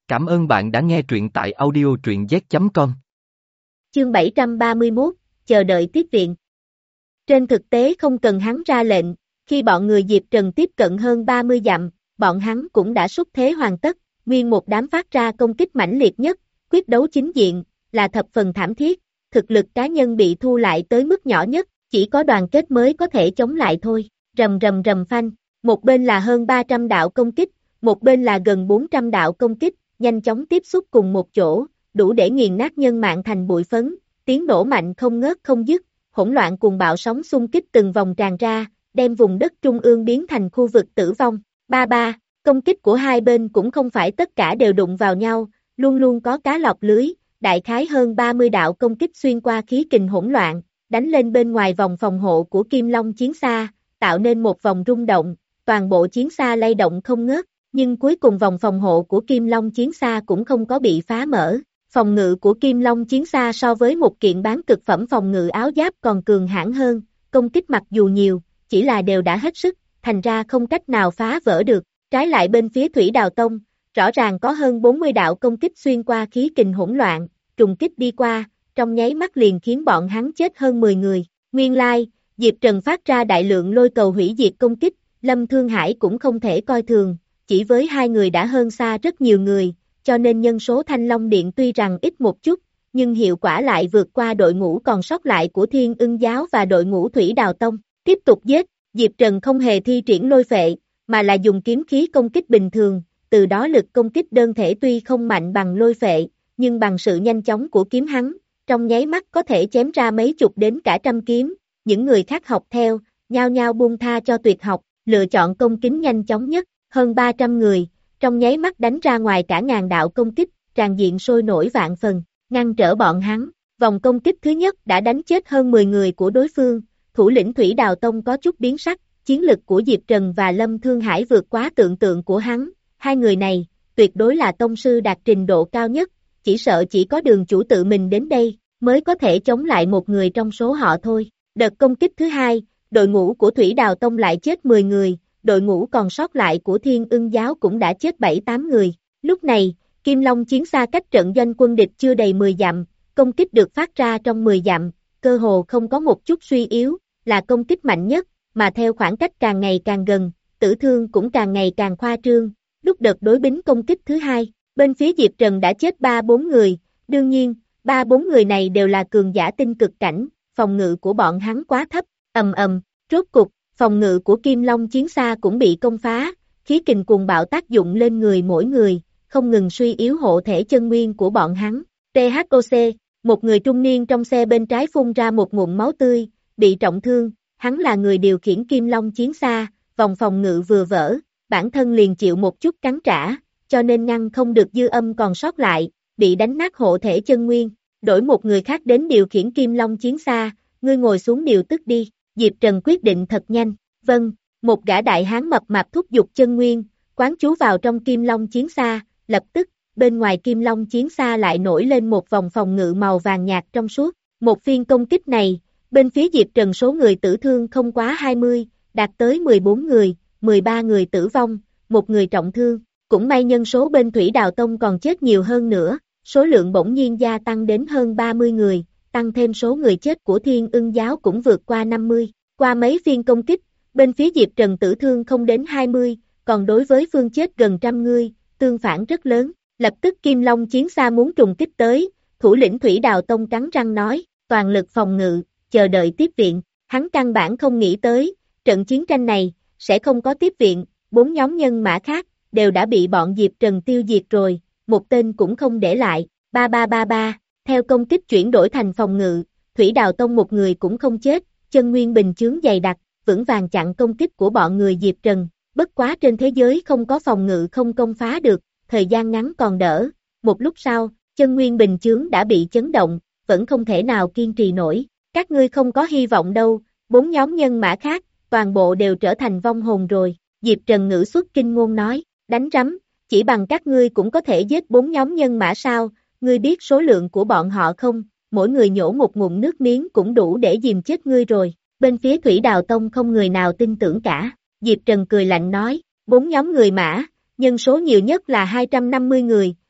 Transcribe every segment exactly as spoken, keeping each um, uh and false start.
Cảm ơn bạn đã nghe truyện tại audio truyện z chấm com. Chương bảy trăm ba mươi mốt, chờ đợi tiếp viện. Trên thực tế không cần hắn ra lệnh, khi bọn người Diệp Trần tiếp cận hơn ba mươi dặm, bọn hắn cũng đã xúc thế hoàn tất, nguyên một đám phát ra công kích mãnh liệt nhất, quyết đấu chính diện, là thập phần thảm thiết, thực lực cá nhân bị thu lại tới mức nhỏ nhất, chỉ có đoàn kết mới có thể chống lại thôi, rầm rầm rầm phanh, một bên là hơn ba trăm đạo công kích, một bên là gần bốn trăm đạo công kích, nhanh chóng tiếp xúc cùng một chỗ, đủ để nghiền nát nhân mạng thành bụi phấn, tiếng nổ mạnh không ngớt không dứt, hỗn loạn cùng bạo sóng xung kích từng vòng tràn ra, đem vùng đất trung ương biến thành khu vực tử vong. Ba ba, công kích của hai bên cũng không phải tất cả đều đụng vào nhau, luôn luôn có cá lọt lưới, đại khái hơn ba mươi đạo công kích xuyên qua khí kình hỗn loạn, đánh lên bên ngoài vòng phòng hộ của Kim Long chiến xa, tạo nên một vòng rung động, toàn bộ chiến xa lay động không ngớt, nhưng cuối cùng vòng phòng hộ của Kim Long chiến xa cũng không có bị phá mở. Phòng ngự của Kim Long chiến xa so với một kiện bán cực phẩm phòng ngự áo giáp còn cường hãn hơn, công kích mặc dù nhiều, chỉ là đều đã hết sức, thành ra không cách nào phá vỡ được. Trái lại bên phía Thủy Đào Tông, rõ ràng có hơn bốn mươi đạo công kích xuyên qua khí kình hỗn loạn, trùng kích đi qua, trong nháy mắt liền khiến bọn hắn chết hơn mười người. Nguyên lai, Diệp Trần phát ra đại lượng lôi cầu hủy diệt công kích, Lâm Thương Hải cũng không thể coi thường, chỉ với hai người đã hơn xa rất nhiều người, cho nên nhân số Thanh Long Điện tuy rằng ít một chút, nhưng hiệu quả lại vượt qua đội ngũ còn sót lại của Thiên Ưng Giáo và đội ngũ Thủy Đào Tông. Tiếp tục giết, Diệp Trần không hề thi triển lôi phệ, mà là dùng kiếm khí công kích bình thường, từ đó lực công kích đơn thể tuy không mạnh bằng lôi phệ, nhưng bằng sự nhanh chóng của kiếm hắn, trong nháy mắt có thể chém ra mấy chục đến cả trăm kiếm, những người khác học theo, nhao nhao buông tha cho tuyệt học, lựa chọn công kính nhanh chóng nhất, hơn ba trăm người, trong nháy mắt đánh ra ngoài cả ngàn đạo công kích, tràn diện sôi nổi vạn phần, ngăn trở bọn hắn. Vòng công kích thứ nhất đã đánh chết hơn mười người của đối phương, thủ lĩnh Thủy Đào Tông có chút biến sắc, chiến lực của Diệp Trần và Lâm Thương Hải vượt quá tưởng tượng của hắn, hai người này, tuyệt đối là tông sư đạt trình độ cao nhất, chỉ sợ chỉ có Đường chủ tự mình đến đây, mới có thể chống lại một người trong số họ thôi. Đợt công kích thứ hai, đội ngũ của Thủy Đào Tông lại chết mười người, đội ngũ còn sót lại của Thiên Ưng Giáo cũng đã chết bảy tám người. Lúc này, Kim Long chiến xa cách trận doanh quân địch chưa đầy mười dặm, công kích được phát ra trong mười dặm, cơ hồ không có một chút suy yếu, là công kích mạnh nhất, mà theo khoảng cách càng ngày càng gần, tử thương cũng càng ngày càng khoa trương. Lúc đợt đối bính công kích thứ hai, bên phía Diệp Trần đã chết ba bốn người, đương nhiên, ba bốn người này đều là cường giả tinh cực cảnh, phòng ngự của bọn hắn quá thấp, ầm ầm, rốt cục, phòng ngự của Kim Long chiến xa cũng bị công phá, khí kình cuồng bạo tác dụng lên người mỗi người, không ngừng suy yếu hộ thể chân nguyên của bọn hắn. tê hát o xê, một người trung niên trong xe bên trái phun ra một ngụm máu tươi, bị trọng thương, hắn là người điều khiển Kim Long chiến xa, vòng phòng ngự vừa vỡ, bản thân liền chịu một chút cắn trả, cho nên ngăn không được dư âm còn sót lại, bị đánh nát hộ thể chân nguyên, đổi một người khác đến điều khiển Kim Long chiến xa, ngươi ngồi xuống điều tức đi. Diệp Trần quyết định thật nhanh, vâng, một gã đại hán mập mạp thúc giục chân nguyên, quán chú vào trong Kim Long chiến xa, lập tức, bên ngoài Kim Long chiến xa lại nổi lên một vòng phòng ngự màu vàng nhạt trong suốt, một phiên công kích này, bên phía Diệp Trần số người tử thương không quá hai mươi, đạt tới mười bốn người, mười ba người tử vong, một người trọng thương, cũng may nhân số bên Thủy Đào Tông còn chết nhiều hơn nữa, số lượng bỗng nhiên gia tăng đến hơn ba mươi người. Tăng thêm số người chết của Thiên Ưng Giáo cũng vượt qua năm mươi. Qua mấy phiên công kích, bên phía Diệp Trần tử thương không đến hai mươi, còn đối với phương chết gần trăm người, tương phản rất lớn. Lập tức Kim Long chiến xa muốn trùng kích tới, thủ lĩnh Thủy Đào Tông cắn răng nói, toàn lực phòng ngự, chờ đợi tiếp viện. Hắn căn bản không nghĩ tới, trận chiến tranh này, sẽ không có tiếp viện, bốn nhóm nhân mã khác, đều đã bị bọn Diệp Trần tiêu diệt rồi, một tên cũng không để lại, ba ba ba ba. Theo công kích chuyển đổi thành phòng ngự, Thủy Đào Tông một người cũng không chết, chân nguyên bình chướng dày đặc, vững vàng chặn công kích của bọn người Diệp Trần. Bất quá trên thế giới không có phòng ngự không công phá được, thời gian ngắn còn đỡ. Một lúc sau, chân nguyên bình chướng đã bị chấn động, vẫn không thể nào kiên trì nổi. Các ngươi không có hy vọng đâu, bốn nhóm nhân mã khác, toàn bộ đều trở thành vong hồn rồi. Diệp Trần ngữ xuất kinh ngôn nói, đánh rắm, chỉ bằng các ngươi cũng có thể giết bốn nhóm nhân mã sao? Ngươi biết số lượng của bọn họ không, mỗi người nhổ một ngụm nước miếng cũng đủ để dìm chết ngươi rồi. Bên phía Thủy Đào Tông không người nào tin tưởng cả. Diệp Trần cười lạnh nói, bốn nhóm người mã, nhân số nhiều nhất là hai trăm năm mươi người,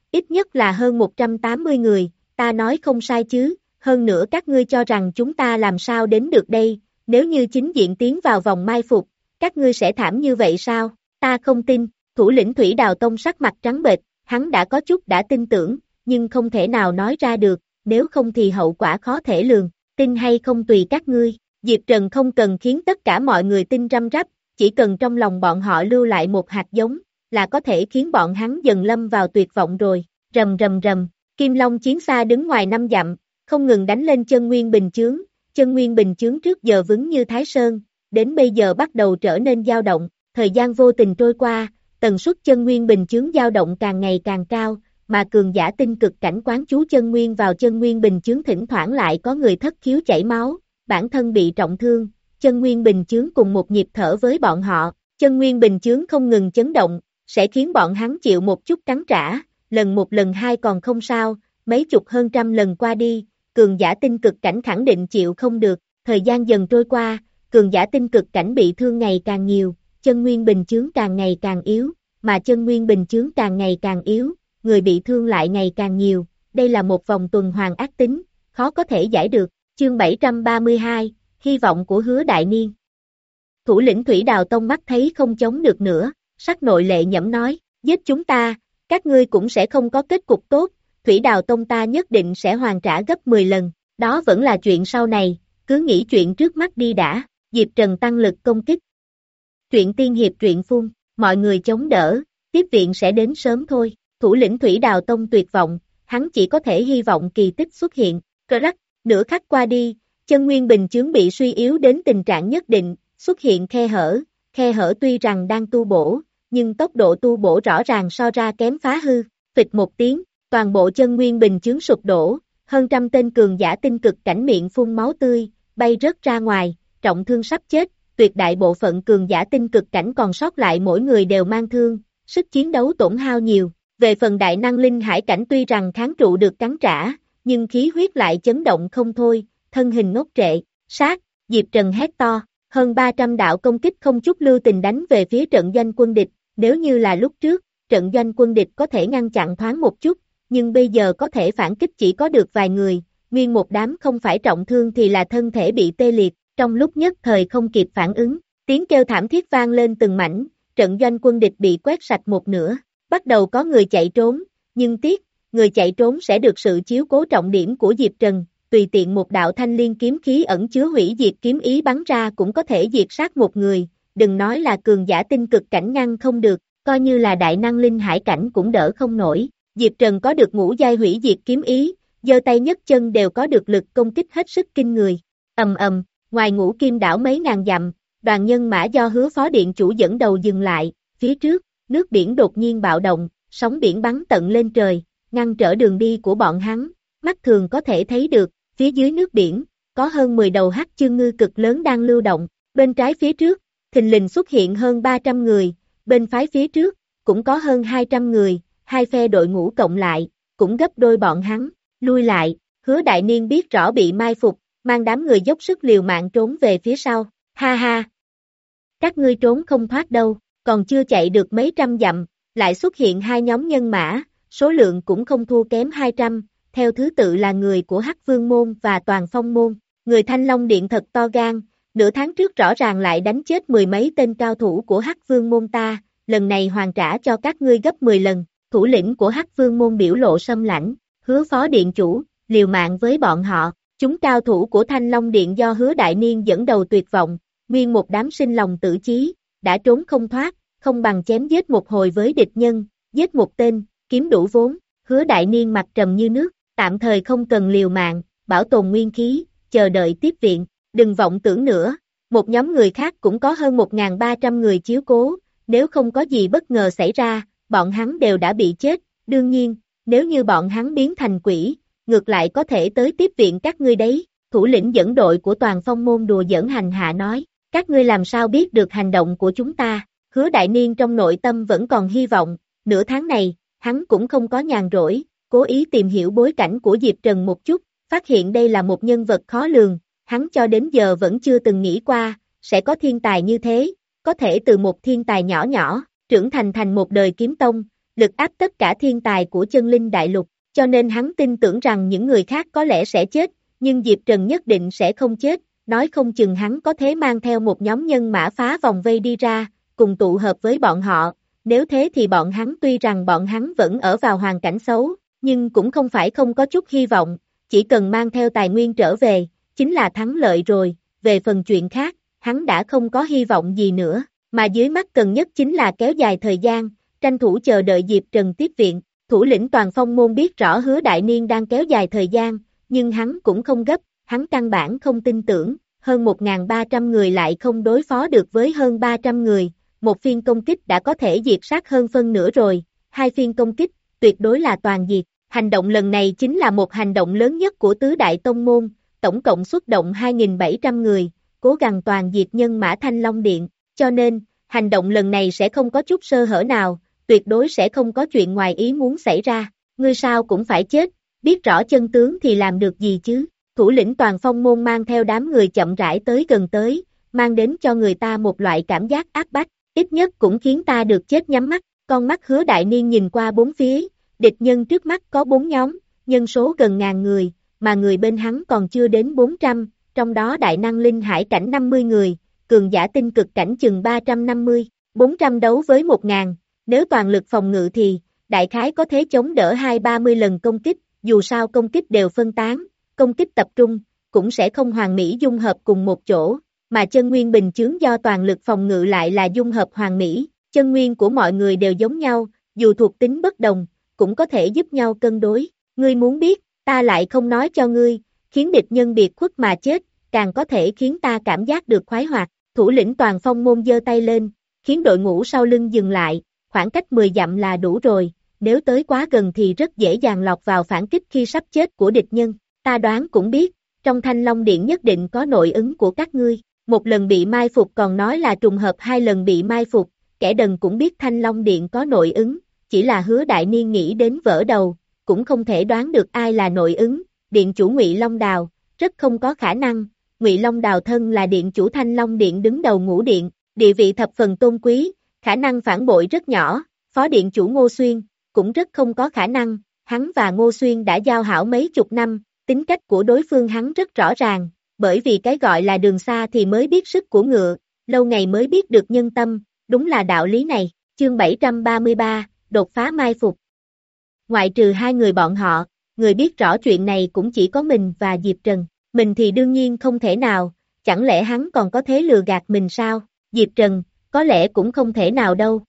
ít nhất là hơn một trăm tám mươi người, ta nói không sai chứ, hơn nữa các ngươi cho rằng chúng ta làm sao đến được đây, nếu như chính diện tiến vào vòng mai phục, các ngươi sẽ thảm như vậy sao, ta không tin, thủ lĩnh Thủy Đào Tông sắc mặt trắng bệch, hắn đã có chút đã tin tưởng, nhưng không thể nào nói ra được, nếu không thì hậu quả khó thể lường, tin hay không tùy các ngươi, Diệp Trần không cần khiến tất cả mọi người tin răm rắp, chỉ cần trong lòng bọn họ lưu lại một hạt giống, là có thể khiến bọn hắn dần lâm vào tuyệt vọng rồi, rầm rầm rầm, Kim Long chiến xa đứng ngoài năm dặm, không ngừng đánh lên chân nguyên bình chướng, chân nguyên bình chướng trước giờ vững như Thái Sơn, đến bây giờ bắt đầu trở nên dao động, thời gian vô tình trôi qua, tần suất chân nguyên bình chướng dao động càng ngày càng cao, mà cường giả tinh cực cảnh quán chú chân nguyên vào chân nguyên bình chướng thỉnh thoảng lại có người thất khiếu chảy máu, bản thân bị trọng thương, chân nguyên bình chướng cùng một nhịp thở với bọn họ, chân nguyên bình chướng không ngừng chấn động, sẽ khiến bọn hắn chịu một chút cắn trả, lần một lần hai còn không sao, mấy chục hơn trăm lần qua đi, cường giả tinh cực cảnh khẳng định chịu không được, thời gian dần trôi qua, cường giả tinh cực cảnh bị thương ngày càng nhiều, chân nguyên bình chướng càng ngày càng yếu, mà chân nguyên bình chướng càng ngày càng yếu, người bị thương lại ngày càng nhiều, đây là một vòng tuần hoàn ác tính, khó có thể giải được, chương bảy trăm ba mươi hai, hy vọng của Hứa Đại Niên. Thủ lĩnh Thủy Đào Tông mắt thấy không chống được nữa, sắc nội lệ nhẫm nói, giết chúng ta, các ngươi cũng sẽ không có kết cục tốt, Thủy Đào Tông ta nhất định sẽ hoàn trả gấp mười lần, đó vẫn là chuyện sau này, cứ nghĩ chuyện trước mắt đi đã, Diệp Trần tăng lực công kích. Truyện tiên hiệp truyện phun, mọi người chống đỡ, tiếp viện sẽ đến sớm thôi, thủ lĩnh Thủy Đào Tông tuyệt vọng, hắn chỉ có thể hy vọng kỳ tích xuất hiện, cơ rắc, nửa khắc qua đi, chân nguyên bình chướng bị suy yếu đến tình trạng nhất định, xuất hiện khe hở, khe hở tuy rằng đang tu bổ, nhưng tốc độ tu bổ rõ ràng so ra kém phá hư, phịch một tiếng, toàn bộ chân nguyên bình chướng sụp đổ, hơn trăm tên cường giả tinh cực cảnh miệng phun máu tươi, bay rớt ra ngoài, trọng thương sắp chết, tuyệt đại bộ phận cường giả tinh cực cảnh còn sót lại mỗi người đều mang thương, sức chiến đấu tổn hao nhiều, về phần đại năng linh hải cảnh tuy rằng kháng trụ được cắn trả, nhưng khí huyết lại chấn động không thôi, thân hình ngốc trệ, sát, Diệp Trần hét to, hơn ba trăm đạo công kích không chút lưu tình đánh về phía trận doanh quân địch, nếu như là lúc trước, trận doanh quân địch có thể ngăn chặn thoáng một chút, nhưng bây giờ có thể phản kích chỉ có được vài người, nguyên một đám không phải trọng thương thì là thân thể bị tê liệt, trong lúc nhất thời không kịp phản ứng, tiếng kêu thảm thiết vang lên từng mảnh, trận doanh quân địch bị quét sạch một nửa, bắt đầu có người chạy trốn, nhưng tiếc, người chạy trốn sẽ được sự chiếu cố trọng điểm của Diệp Trần, tùy tiện một đạo thanh liên kiếm khí ẩn chứa hủy diệt kiếm ý bắn ra cũng có thể diệt sát một người, đừng nói là cường giả tinh cực cảnh ngăn không được, coi như là đại năng linh hải cảnh cũng đỡ không nổi, Diệp Trần có được ngũ giai hủy diệt kiếm ý, giơ tay nhấc chân đều có được lực công kích hết sức kinh người, ầm ầm, ngoài Ngũ Kim đảo mấy ngàn dặm, đoàn nhân mã do Hứa Phó Điện Chủ dẫn đầu dừng lại, phía trước, nước biển đột nhiên bạo động, sóng biển bắn tận lên trời, ngăn trở đường đi của bọn hắn, mắt thường có thể thấy được, phía dưới nước biển, có hơn mười đầu hắc chương ngư cực lớn đang lưu động, bên trái phía trước, thình lình xuất hiện hơn ba trăm người, bên phái phía trước, cũng có hơn hai trăm người, hai phe đội ngũ cộng lại, cũng gấp đôi bọn hắn, lui lại, Hứa Đại Niên biết rõ bị mai phục, mang đám người dốc sức liều mạng trốn về phía sau, ha ha, các ngươi trốn không thoát đâu, còn chưa chạy được mấy trăm dặm, lại xuất hiện hai nhóm nhân mã, số lượng cũng không thua kém hai trăm, theo thứ tự là người của Hắc Vương Môn và Toàn Phong Môn, người Thanh Long Điện thật to gan, nửa tháng trước rõ ràng lại đánh chết mười mấy tên cao thủ của Hắc Vương Môn ta, lần này hoàn trả cho các ngươi gấp mười lần, thủ lĩnh của Hắc Vương Môn biểu lộ sâm lãnh, Hứa Phó Điện Chủ, liều mạng với bọn họ, chúng cao thủ của Thanh Long Điện do Hứa Đại Niên dẫn đầu tuyệt vọng, nguyên một đám sinh lòng tử chí, đã trốn không thoát, không bằng chém giết một hồi với địch nhân, giết một tên, kiếm đủ vốn, Hứa Đại Niên mặt trầm như nước, tạm thời không cần liều mạng, bảo tồn nguyên khí, chờ đợi tiếp viện, đừng vọng tưởng nữa, một nhóm người khác cũng có hơn một nghìn ba trăm người chiếu cố, nếu không có gì bất ngờ xảy ra, bọn hắn đều đã bị chết, đương nhiên, nếu như bọn hắn biến thành quỷ, ngược lại có thể tới tiếp viện các ngươi đấy, thủ lĩnh dẫn đội của Toàn Phong Môn đùa giỡn hành hạ nói, các ngươi làm sao biết được hành động của chúng ta, Hứa Đại Niên trong nội tâm vẫn còn hy vọng, nửa tháng này, hắn cũng không có nhàn rỗi, cố ý tìm hiểu bối cảnh của Diệp Trần một chút, phát hiện đây là một nhân vật khó lường, hắn cho đến giờ vẫn chưa từng nghĩ qua, sẽ có thiên tài như thế, có thể từ một thiên tài nhỏ nhỏ, trưởng thành thành một đời kiếm tông, lực áp tất cả thiên tài của chân linh đại lục, cho nên hắn tin tưởng rằng những người khác có lẽ sẽ chết, nhưng Diệp Trần nhất định sẽ không chết, nói không chừng hắn có thể mang theo một nhóm nhân mã phá vòng vây đi ra, cùng tụ hợp với bọn họ, nếu thế thì bọn hắn tuy rằng bọn hắn vẫn ở vào hoàn cảnh xấu, nhưng cũng không phải không có chút hy vọng, chỉ cần mang theo tài nguyên trở về, chính là thắng lợi rồi, về phần chuyện khác, hắn đã không có hy vọng gì nữa, mà dưới mắt cần nhất chính là kéo dài thời gian, tranh thủ chờ đợi Diệp Trần tiếp viện, thủ lĩnh toàn phong môn biết rõ Hứa Đại Niên đang kéo dài thời gian, nhưng hắn cũng không gấp, hắn căn bản không tin tưởng, hơn một nghìn ba trăm người lại không đối phó được với hơn ba trăm người, một phiên công kích đã có thể diệt sát hơn phân nửa rồi, hai phiên công kích, tuyệt đối là toàn diệt. Hành động lần này chính là một hành động lớn nhất của tứ đại tông môn, tổng cộng xuất động hai nghìn bảy trăm người, cố gắng toàn diệt nhân mã Thanh Long Điện, cho nên, hành động lần này sẽ không có chút sơ hở nào, tuyệt đối sẽ không có chuyện ngoài ý muốn xảy ra, ngươi sao cũng phải chết, biết rõ chân tướng thì làm được gì chứ, thủ lĩnh toàn phong môn mang theo đám người chậm rãi tới gần tới, mang đến cho người ta một loại cảm giác áp bách, ít nhất cũng khiến ta được chết nhắm mắt, con mắt Hứa Đại Niên nhìn qua bốn phía, địch nhân trước mắt có bốn nhóm, nhân số gần ngàn người, mà người bên hắn còn chưa đến bốn trăm, trong đó đại năng linh hải cảnh năm mươi người, cường giả tinh cực cảnh chừng ba trăm năm mươi, bốn trăm đấu với một ngàn, nếu toàn lực phòng ngự thì, đại khái có thể chống đỡ hai ba mươi lần công kích, dù sao công kích đều phân tán, công kích tập trung, cũng sẽ không hoàn mỹ dung hợp cùng một chỗ, mà chân nguyên bình chướng do toàn lực phòng ngự lại là dung hợp hoàn mỹ, chân nguyên của mọi người đều giống nhau, dù thuộc tính bất đồng, cũng có thể giúp nhau cân đối, ngươi muốn biết, ta lại không nói cho ngươi, khiến địch nhân biệt khuất mà chết, càng có thể khiến ta cảm giác được khoái hoạt, thủ lĩnh toàn phong môn giơ tay lên, khiến đội ngũ sau lưng dừng lại, khoảng cách mười dặm là đủ rồi, nếu tới quá gần thì rất dễ dàng lọt vào phản kích khi sắp chết của địch nhân, ta đoán cũng biết, trong Thanh Long Điện nhất định có nội ứng của các ngươi, một lần bị mai phục còn nói là trùng hợp hai lần bị mai phục, kẻ đần cũng biết Thanh Long Điện có nội ứng, chỉ là Hứa Đại Niên nghĩ đến vỡ đầu, cũng không thể đoán được ai là nội ứng, điện chủ Ngụy Long Đào, rất không có khả năng, Ngụy Long Đào thân là điện chủ Thanh Long Điện đứng đầu ngũ điện, địa vị thập phần tôn quý, khả năng phản bội rất nhỏ, phó điện chủ Ngô Xuyên, cũng rất không có khả năng, hắn và Ngô Xuyên đã giao hảo mấy chục năm, tính cách của đối phương hắn rất rõ ràng, bởi vì cái gọi là đường xa thì mới biết sức của ngựa, lâu ngày mới biết được nhân tâm, đúng là đạo lý này, chương bảy trăm ba mươi ba, đột phá mai phục. Ngoại trừ hai người bọn họ, người biết rõ chuyện này cũng chỉ có mình và Diệp Trần, mình thì đương nhiên không thể nào, chẳng lẽ hắn còn có thế lừa gạt mình sao, Diệp Trần, có lẽ cũng không thể nào đâu.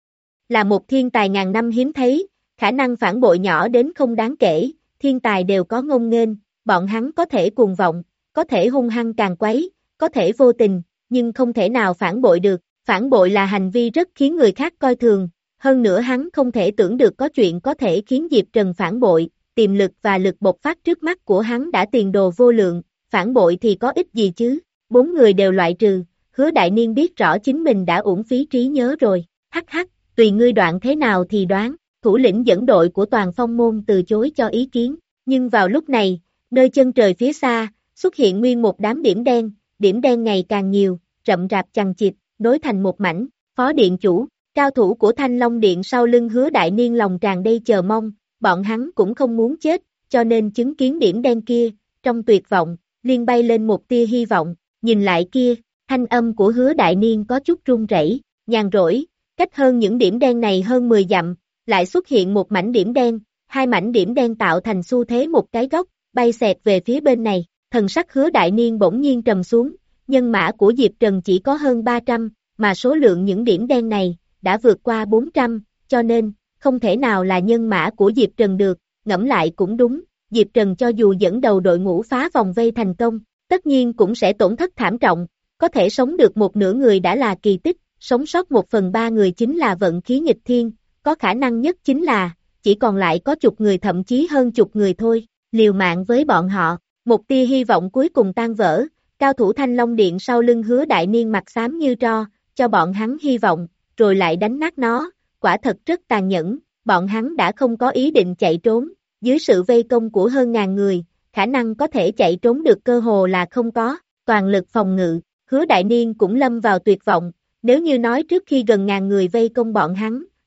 Là một thiên tài ngàn năm hiếm thấy, khả năng phản bội nhỏ đến không đáng kể, thiên tài đều có ngông nghênh, bọn hắn có thể cuồng vọng, có thể hung hăng càn quấy, có thể vô tình, nhưng không thể nào phản bội được, phản bội là hành vi rất khiến người khác coi thường, hơn nữa hắn không thể tưởng được có chuyện có thể khiến Diệp Trần phản bội, tiềm lực và lực bộc phát trước mắt của hắn đã tiền đồ vô lượng, phản bội thì có ích gì chứ, bốn người đều loại trừ, Hứa Đại Niên biết rõ chính mình đã uổng phí trí nhớ rồi, hắc hắc, tùy ngươi đoạn thế nào thì đoán, thủ lĩnh dẫn đội của toàn phong môn từ chối cho ý kiến, nhưng vào lúc này, nơi chân trời phía xa, xuất hiện nguyên một đám điểm đen, điểm đen ngày càng nhiều, rậm rạp chằng chịt, nối thành một mảnh, phó điện chủ, cao thủ của Thanh Long Điện sau lưng Hứa Đại Niên lòng tràn đầy chờ mong, bọn hắn cũng không muốn chết, cho nên chứng kiến điểm đen kia, trong tuyệt vọng, liền bay lên một tia hy vọng, nhìn lại kia, thanh âm của Hứa Đại Niên có chút run rẩy, nhàn rỗi, cách hơn những điểm đen này hơn mười dặm, lại xuất hiện một mảnh điểm đen, hai mảnh điểm đen tạo thành xu thế một cái góc, bay xẹt về phía bên này, thần sắc Hứa Đại Niên bỗng nhiên trầm xuống, nhân mã của Diệp Trần chỉ có hơn ba trăm, mà số lượng những điểm đen này, đã vượt qua bốn trăm, cho nên, không thể nào là nhân mã của Diệp Trần được, ngẫm lại cũng đúng, Diệp Trần cho dù dẫn đầu đội ngũ phá vòng vây thành công, tất nhiên cũng sẽ tổn thất thảm trọng, có thể sống được một nửa người đã là kỳ tích, sống sót một phần ba người chính là vận khí nghịch thiên, có khả năng nhất chính là, chỉ còn lại có chục người thậm chí hơn chục người thôi, liều mạng với bọn họ, một tia hy vọng cuối cùng tan vỡ, cao thủ Thanh Long Điện sau lưng Hứa Đại Niên mặt xám như tro, cho bọn hắn hy vọng, rồi lại đánh nát nó, quả thật rất tàn nhẫn, bọn hắn đã không có ý định chạy trốn, dưới sự vây công của hơn ngàn người, khả năng có thể chạy trốn được cơ hồ là không có, toàn lực phòng ngự, Hứa Đại Niên cũng lâm vào tuyệt vọng, nếu như nói trước khi gần ngàn người vây công bọn hắn,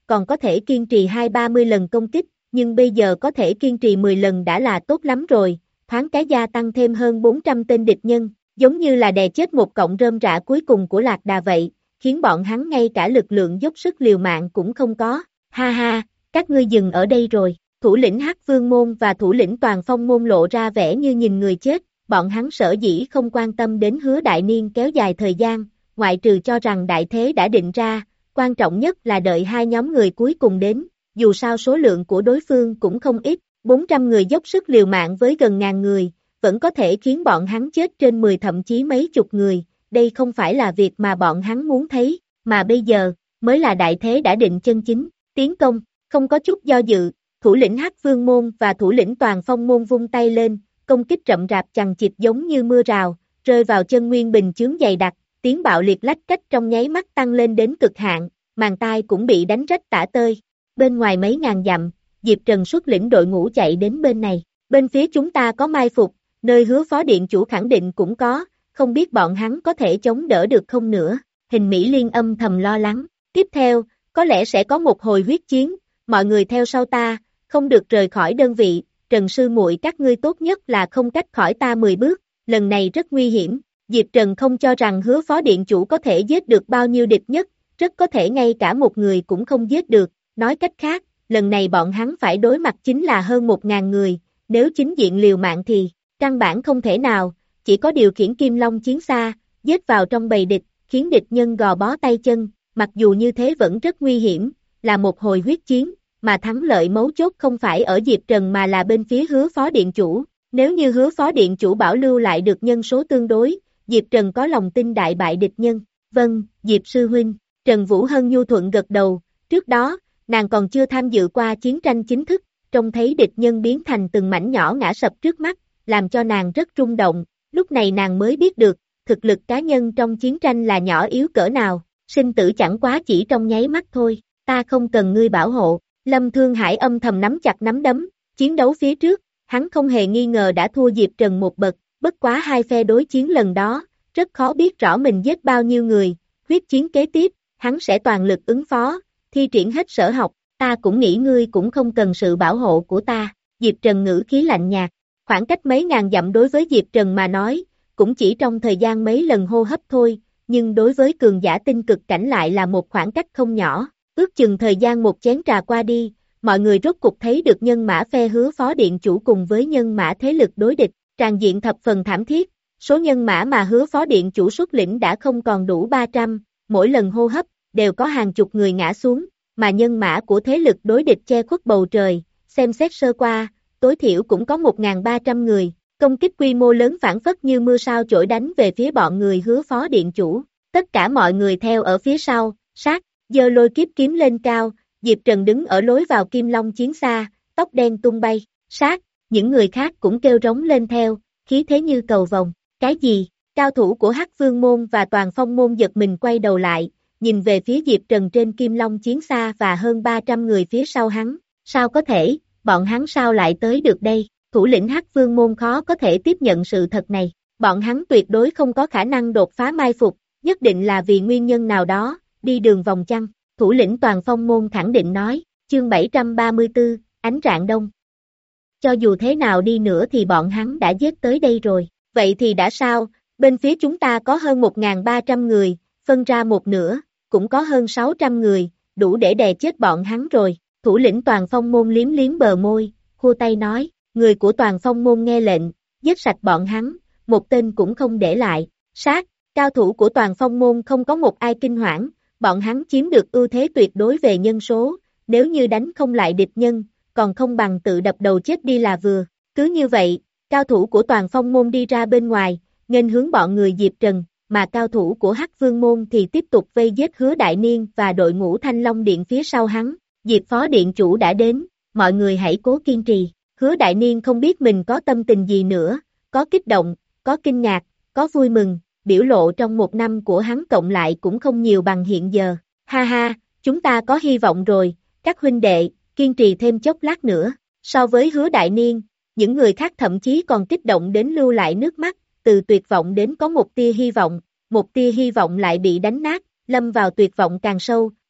còn có thể kiên trì hai ba mươi lần công kích, nhưng bây giờ có thể kiên trì mười lần đã là tốt lắm rồi, thoáng cái gia tăng thêm hơn bốn trăm tên địch nhân, giống như là đè chết một cọng rơm rạ cuối cùng của lạc đà vậy, khiến bọn hắn ngay cả lực lượng dốc sức liều mạng cũng không có, ha ha, các ngươi dừng ở đây rồi, thủ lĩnh Hắc Vương Môn và thủ lĩnh Toàn Phong Môn lộ ra vẻ như nhìn người chết, bọn hắn sở dĩ không quan tâm đến Hứa Đại Niên kéo dài thời gian, ngoại trừ cho rằng đại thế đã định ra, quan trọng nhất là đợi hai nhóm người cuối cùng đến, dù sao số lượng của đối phương cũng không ít, bốn trăm người dốc sức liều mạng với gần ngàn người, vẫn có thể khiến bọn hắn chết trên mười thậm chí mấy chục người, đây không phải là việc mà bọn hắn muốn thấy, mà bây giờ, mới là đại thế đã định chân chính, tiến công, không có chút do dự, thủ lĩnh Hắc Vương Môn và thủ lĩnh Toàn Phong Môn vung tay lên, công kích rậm rạp chằng chịt giống như mưa rào, rơi vào chân nguyên bình chướng dày đặc, tiếng bạo liệt lách cách trong nháy mắt tăng lên đến cực hạn, màng tai cũng bị đánh rách tả tơi. Bên ngoài mấy ngàn dặm, Diệp Trần xuất lĩnh đội ngũ chạy đến bên này, bên phía chúng ta có mai phục, nơi Hứa Phó Điện Chủ khẳng định cũng có, không biết bọn hắn có thể chống đỡ được không nữa, Hình Mỹ Liên âm thầm lo lắng, tiếp theo, có lẽ sẽ có một hồi huyết chiến, mọi người theo sau ta, không được rời khỏi đơn vị, Trần sư muội các ngươi tốt nhất là không cách khỏi ta mười bước, lần này rất nguy hiểm, Diệp Trần không cho rằng Hứa Phó Điện Chủ có thể giết được bao nhiêu địch nhất, rất có thể ngay cả một người cũng không giết được, nói cách khác, lần này bọn hắn phải đối mặt chính là hơn một ngàn người, nếu chính diện liều mạng thì, căn bản không thể nào, chỉ có điều khiển Kim Long chiến xa, giết vào trong bầy địch, khiến địch nhân gò bó tay chân, mặc dù như thế vẫn rất nguy hiểm, là một hồi huyết chiến, mà thắng lợi mấu chốt không phải ở Diệp Trần mà là bên phía Hứa Phó Điện Chủ, nếu như Hứa Phó Điện Chủ bảo lưu lại được nhân số tương đối, Diệp Trần có lòng tin đại bại địch nhân, vâng, Diệp Sư Huynh, Trần Vũ Hân nhu thuận gật đầu, trước đó, nàng còn chưa tham dự qua chiến tranh chính thức, trông thấy địch nhân biến thành từng mảnh nhỏ ngã sập trước mắt, làm cho nàng rất rung động, lúc này nàng mới biết được, thực lực cá nhân trong chiến tranh là nhỏ yếu cỡ nào, sinh tử chẳng quá chỉ trong nháy mắt thôi, ta không cần ngươi bảo hộ, Lâm Thương Hải âm thầm nắm chặt nắm đấm, chiến đấu phía trước, hắn không hề nghi ngờ đã thua Diệp Trần một bậc, bất quá hai phe đối chiến lần đó, rất khó biết rõ mình giết bao nhiêu người, huyết chiến kế tiếp, hắn sẽ toàn lực ứng phó, thi triển hết sở học, ta cũng nghĩ ngươi cũng không cần sự bảo hộ của ta, Diệp Trần ngữ khí lạnh nhạt, khoảng cách mấy ngàn dặm đối với Diệp Trần mà nói, cũng chỉ trong thời gian mấy lần hô hấp thôi, nhưng đối với cường giả tinh cực cảnh lại là một khoảng cách không nhỏ, ước chừng thời gian một chén trà qua đi, mọi người rốt cục thấy được nhân mã phe Hứa Phó Điện Chủ cùng với nhân mã thế lực đối địch, tràn diện thập phần thảm thiết, số nhân mã mà Hứa Phó Điện Chủ xuất lĩnh đã không còn đủ ba trăm, mỗi lần hô hấp, đều có hàng chục người ngã xuống, mà nhân mã của thế lực đối địch che khuất bầu trời, xem xét sơ qua, tối thiểu cũng có một nghìn ba trăm người, công kích quy mô lớn phản phất như mưa sao chổi đánh về phía bọn người Hứa Phó Điện Chủ, tất cả mọi người theo ở phía sau, sát, giơ lôi kiếp kiếm lên cao, Diệp Trần đứng ở lối vào Kim Long chiến xa, tóc đen tung bay, sát, những người khác cũng kêu rống lên theo, khí thế như cầu vồng, cái gì, cao thủ của Hắc Vương Môn và Toàn Phong Môn giật mình quay đầu lại, nhìn về phía Diệp Trần trên Kim Long chiến xa và hơn ba trăm người phía sau hắn, sao có thể, bọn hắn sao lại tới được đây, thủ lĩnh Hắc Vương Môn khó có thể tiếp nhận sự thật này, bọn hắn tuyệt đối không có khả năng đột phá mai phục, nhất định là vì nguyên nhân nào đó, đi đường vòng chăng, thủ lĩnh Toàn Phong Môn khẳng định nói, chương bảy trăm ba mươi tư, ánh rạng đông. Cho dù thế nào đi nữa thì bọn hắn đã giết tới đây rồi, vậy thì đã sao, bên phía chúng ta có hơn một nghìn ba trăm người, phân ra một nửa, cũng có hơn sáu trăm người, đủ để đè chết bọn hắn rồi, thủ lĩnh Toàn Phong Môn liếm liếm bờ môi, khua tay nói, người của Toàn Phong Môn nghe lệnh, giết sạch bọn hắn, một tên cũng không để lại, sát, cao thủ của Toàn Phong Môn không có một ai kinh hoảng, bọn hắn chiếm được ưu thế tuyệt đối về nhân số, nếu như đánh không lại địch nhân, còn không bằng tự đập đầu chết đi là vừa, cứ như vậy, cao thủ của Toàn Phong Môn đi ra bên ngoài, nghênh hướng bọn người Diệp Trần, mà cao thủ của Hắc Vương Môn thì tiếp tục vây giết Hứa Đại Niên và đội ngũ Thanh Long Điện phía sau hắn, Diệp Phó Điện Chủ đã đến, mọi người hãy cố kiên trì, Hứa Đại Niên không biết mình có tâm tình gì nữa, có kích động, có kinh ngạc, có vui mừng, biểu lộ trong một năm của hắn cộng lại cũng không nhiều bằng hiện giờ, ha ha, chúng ta có hy vọng rồi, các huynh đệ, kiên trì thêm chốc lát nữa, so với Hứa Đại Niên, những người khác thậm chí còn kích động đến lưu lại nước mắt, từ tuyệt vọng đến có một tia hy vọng, một tia hy vọng lại bị đánh nát, lâm vào tuyệt vọng càng sâu,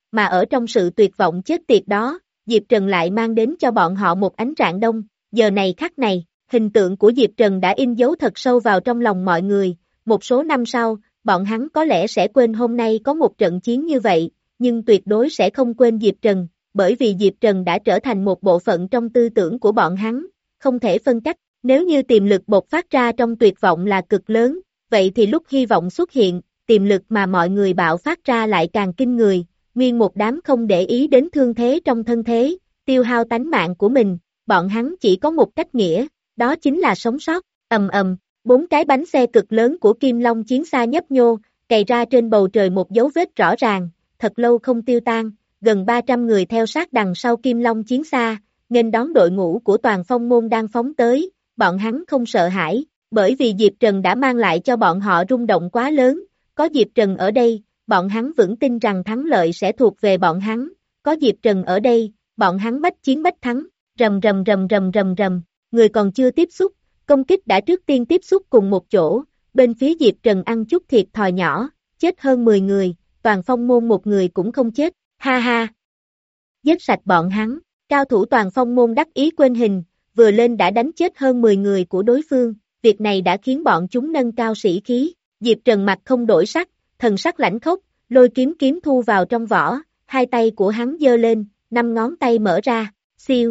mà ở trong sự tuyệt vọng chết tiệt đó, Diệp Trần lại mang đến cho bọn họ một ánh rạng đông, giờ này khắc này, hình tượng của Diệp Trần đã in dấu thật sâu vào trong lòng mọi người, một số năm sau, bọn hắn có lẽ sẽ quên hôm nay có một trận chiến như vậy, nhưng tuyệt đối sẽ không quên Diệp Trần, bởi vì Diệp Trần đã trở thành một bộ phận trong tư tưởng của bọn hắn, không thể phân cách, nếu như tiềm lực bộc phát ra trong tuyệt vọng là cực lớn, vậy thì lúc hy vọng xuất hiện, tiềm lực mà mọi người bạo phát ra lại càng kinh người, nguyên một đám không để ý đến thương thế trong thân thế, tiêu hao tánh mạng của mình, bọn hắn chỉ có một cách nghĩa, đó chính là sống sót, ầm ầm, bốn cái bánh xe cực lớn của Kim Long chiến xa nhấp nhô, cày ra trên bầu trời một dấu vết rõ ràng, thật lâu không tiêu tan, gần ba trăm người theo sát đằng sau Kim Long chiến xa, nghênh đón đội ngũ của Toàn Phong môn đang phóng tới, bọn hắn không sợ hãi, bởi vì Diệp Trần đã mang lại cho bọn họ rung động quá lớn, có Diệp Trần ở đây, bọn hắn vững tin rằng thắng lợi sẽ thuộc về bọn hắn, có Diệp Trần ở đây, bọn hắn bách chiến bách thắng, rầm rầm rầm rầm rầm rầm, người còn chưa tiếp xúc, công kích đã trước tiên tiếp xúc cùng một chỗ, bên phía Diệp Trần ăn chút thiệt thòi nhỏ, chết hơn mười người, Toàn Phong môn một người cũng không chết, ha ha. Giết sạch bọn hắn, cao thủ Toàn Phong môn đắc ý quên hình, vừa lên đã đánh chết hơn mười người của đối phương, việc này đã khiến bọn chúng nâng cao sĩ khí, Diệp Trần mặt không đổi sắc, thần sắc lãnh khốc, lôi kiếm kiếm thu vào trong vỏ, hai tay của hắn giơ lên, năm ngón tay mở ra, siêu,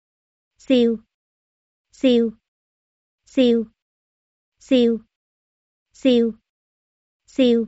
siêu, siêu, siêu, siêu, siêu, siêu,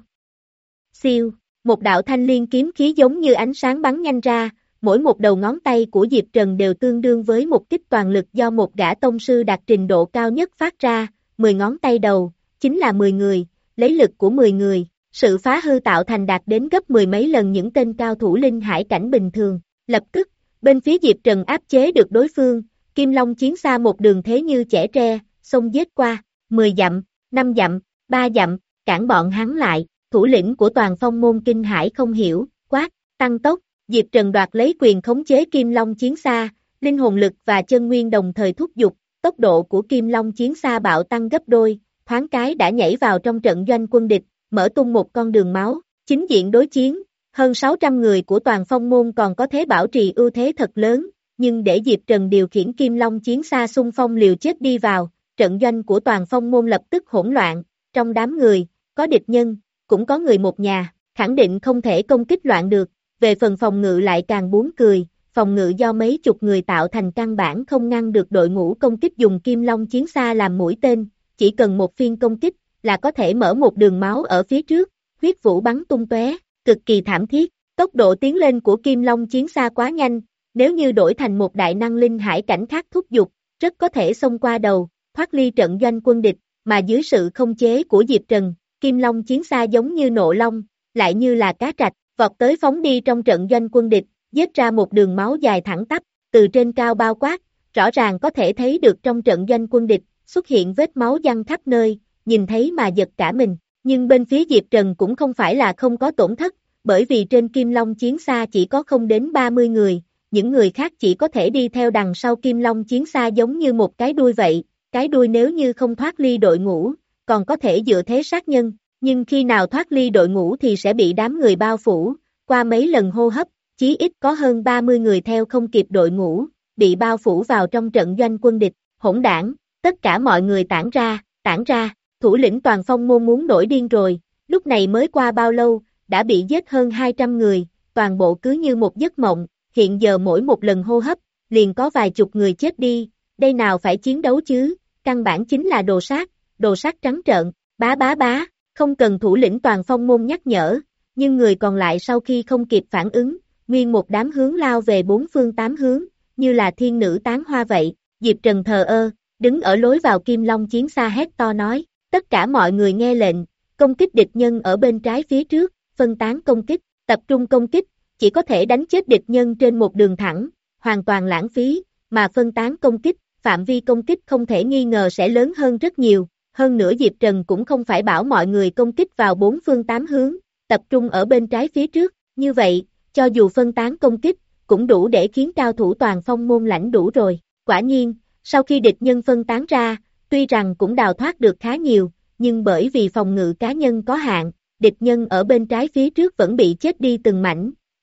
siêu, một đạo thanh liên kiếm khí giống như ánh sáng bắn nhanh ra, mỗi một đầu ngón tay của Diệp Trần đều tương đương với một kích toàn lực do một gã tông sư đạt trình độ cao nhất phát ra, mười ngón tay đầu, chính là mười người, lấy lực của mười người, sự phá hư tạo thành đạt đến gấp mười mấy lần những tên cao thủ linh hải cảnh bình thường, lập tức, bên phía Diệp Trần áp chế được đối phương, Kim Long chiến xa một đường thế như chẻ tre, xông giết qua, mười dặm, năm dặm, ba dặm, cản bọn hắn lại, thủ lĩnh của Toàn Phong môn kinh hải không hiểu, quát, tăng tốc, Diệp Trần đoạt lấy quyền khống chế Kim Long chiến xa, linh hồn lực và chân nguyên đồng thời thúc giục, tốc độ của Kim Long chiến xa bạo tăng gấp đôi, thoáng cái đã nhảy vào trong trận doanh quân địch, mở tung một con đường máu, chính diện đối chiến, hơn sáu trăm người của Toàn Phong môn còn có thế bảo trì ưu thế thật lớn, nhưng để Diệp Trần điều khiển Kim Long chiến xa xung phong liều chết đi vào, trận doanh của Toàn Phong môn lập tức hỗn loạn, trong đám người, có địch nhân, cũng có người một nhà, khẳng định không thể công kích loạn được, về phần phòng ngự lại càng buồn cười, phòng ngự do mấy chục người tạo thành căn bản không ngăn được đội ngũ công kích dùng Kim Long chiến xa làm mũi tên, chỉ cần một phiên công kích là có thể mở một đường máu ở phía trước, huyết vũ bắn tung tóe, cực kỳ thảm thiết, tốc độ tiến lên của Kim Long chiến xa quá nhanh, nếu như đổi thành một đại năng linh hải cảnh khác thúc giục, rất có thể xông qua đầu, thoát ly trận doanh quân địch, mà dưới sự không chế của Diệp Trần, Kim Long chiến xa giống như nộ long, lại như là cá trạch, vọt tới phóng đi trong trận doanh quân địch, giết ra một đường máu dài thẳng tắp, từ trên cao bao quát, rõ ràng có thể thấy được trong trận doanh quân địch, xuất hiện vết máu văng khắp nơi, nhìn thấy mà giật cả mình, nhưng bên phía Diệp Trần cũng không phải là không có tổn thất, bởi vì trên Kim Long chiến xa chỉ có không đến ba mươi người, những người khác chỉ có thể đi theo đằng sau Kim Long chiến xa giống như một cái đuôi vậy, cái đuôi nếu như không thoát ly đội ngũ, còn có thể dựa thế sát nhân, nhưng khi nào thoát ly đội ngũ thì sẽ bị đám người bao phủ, qua mấy lần hô hấp, chí ít có hơn ba mươi người theo không kịp đội ngũ, bị bao phủ vào trong trận doanh quân địch, hỗn đảng, tất cả mọi người tản ra, tản ra, thủ lĩnh Toàn Phong môn muốn nổi điên rồi, lúc này mới qua bao lâu, đã bị giết hơn hai trăm người, toàn bộ cứ như một giấc mộng, hiện giờ mỗi một lần hô hấp, liền có vài chục người chết đi, đây nào phải chiến đấu chứ, căn bản chính là đồ sát, đồ sát trắng trợn, bá bá bá, không cần thủ lĩnh Toàn Phong môn nhắc nhở, nhưng người còn lại sau khi không kịp phản ứng, nguyên một đám hướng lao về bốn phương tám hướng, như là thiên nữ tán hoa vậy, Diệp Trần thờ ơ, đứng ở lối vào Kim Long chiến xa hét to nói, tất cả mọi người nghe lệnh, công kích địch nhân ở bên trái phía trước, phân tán công kích, tập trung công kích, chỉ có thể đánh chết địch nhân trên một đường thẳng, hoàn toàn lãng phí, mà phân tán công kích, phạm vi công kích không thể nghi ngờ sẽ lớn hơn rất nhiều, hơn nữa Diệp Trần cũng không phải bảo mọi người công kích vào bốn phương tám hướng, tập trung ở bên trái phía trước, như vậy, cho dù phân tán công kích, cũng đủ để khiến cao thủ Toàn Phong môn lãnh đủ rồi, quả nhiên, sau khi địch nhân phân tán ra, tuy rằng cũng đào thoát được khá nhiều, nhưng bởi vì phòng ngự cá nhân có hạn, địch nhân ở bên trái phía trước vẫn bị chết đi từng mảnh,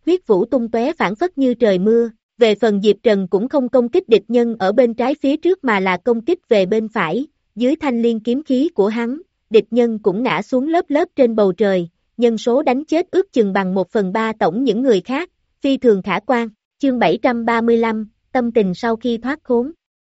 huyết vũ tung tóe phảng phất như trời mưa. Về phần Diệp Trần cũng không công kích địch nhân ở bên trái phía trước mà là công kích về bên phải, dưới thanh liên kiếm khí của hắn, địch nhân cũng ngã xuống lớp lớp trên bầu trời, nhân số đánh chết ước chừng bằng một phần ba tổng những người khác, phi thường khả quan. Chương bảy trăm ba mươi lăm, tâm tình sau khi thoát khốn.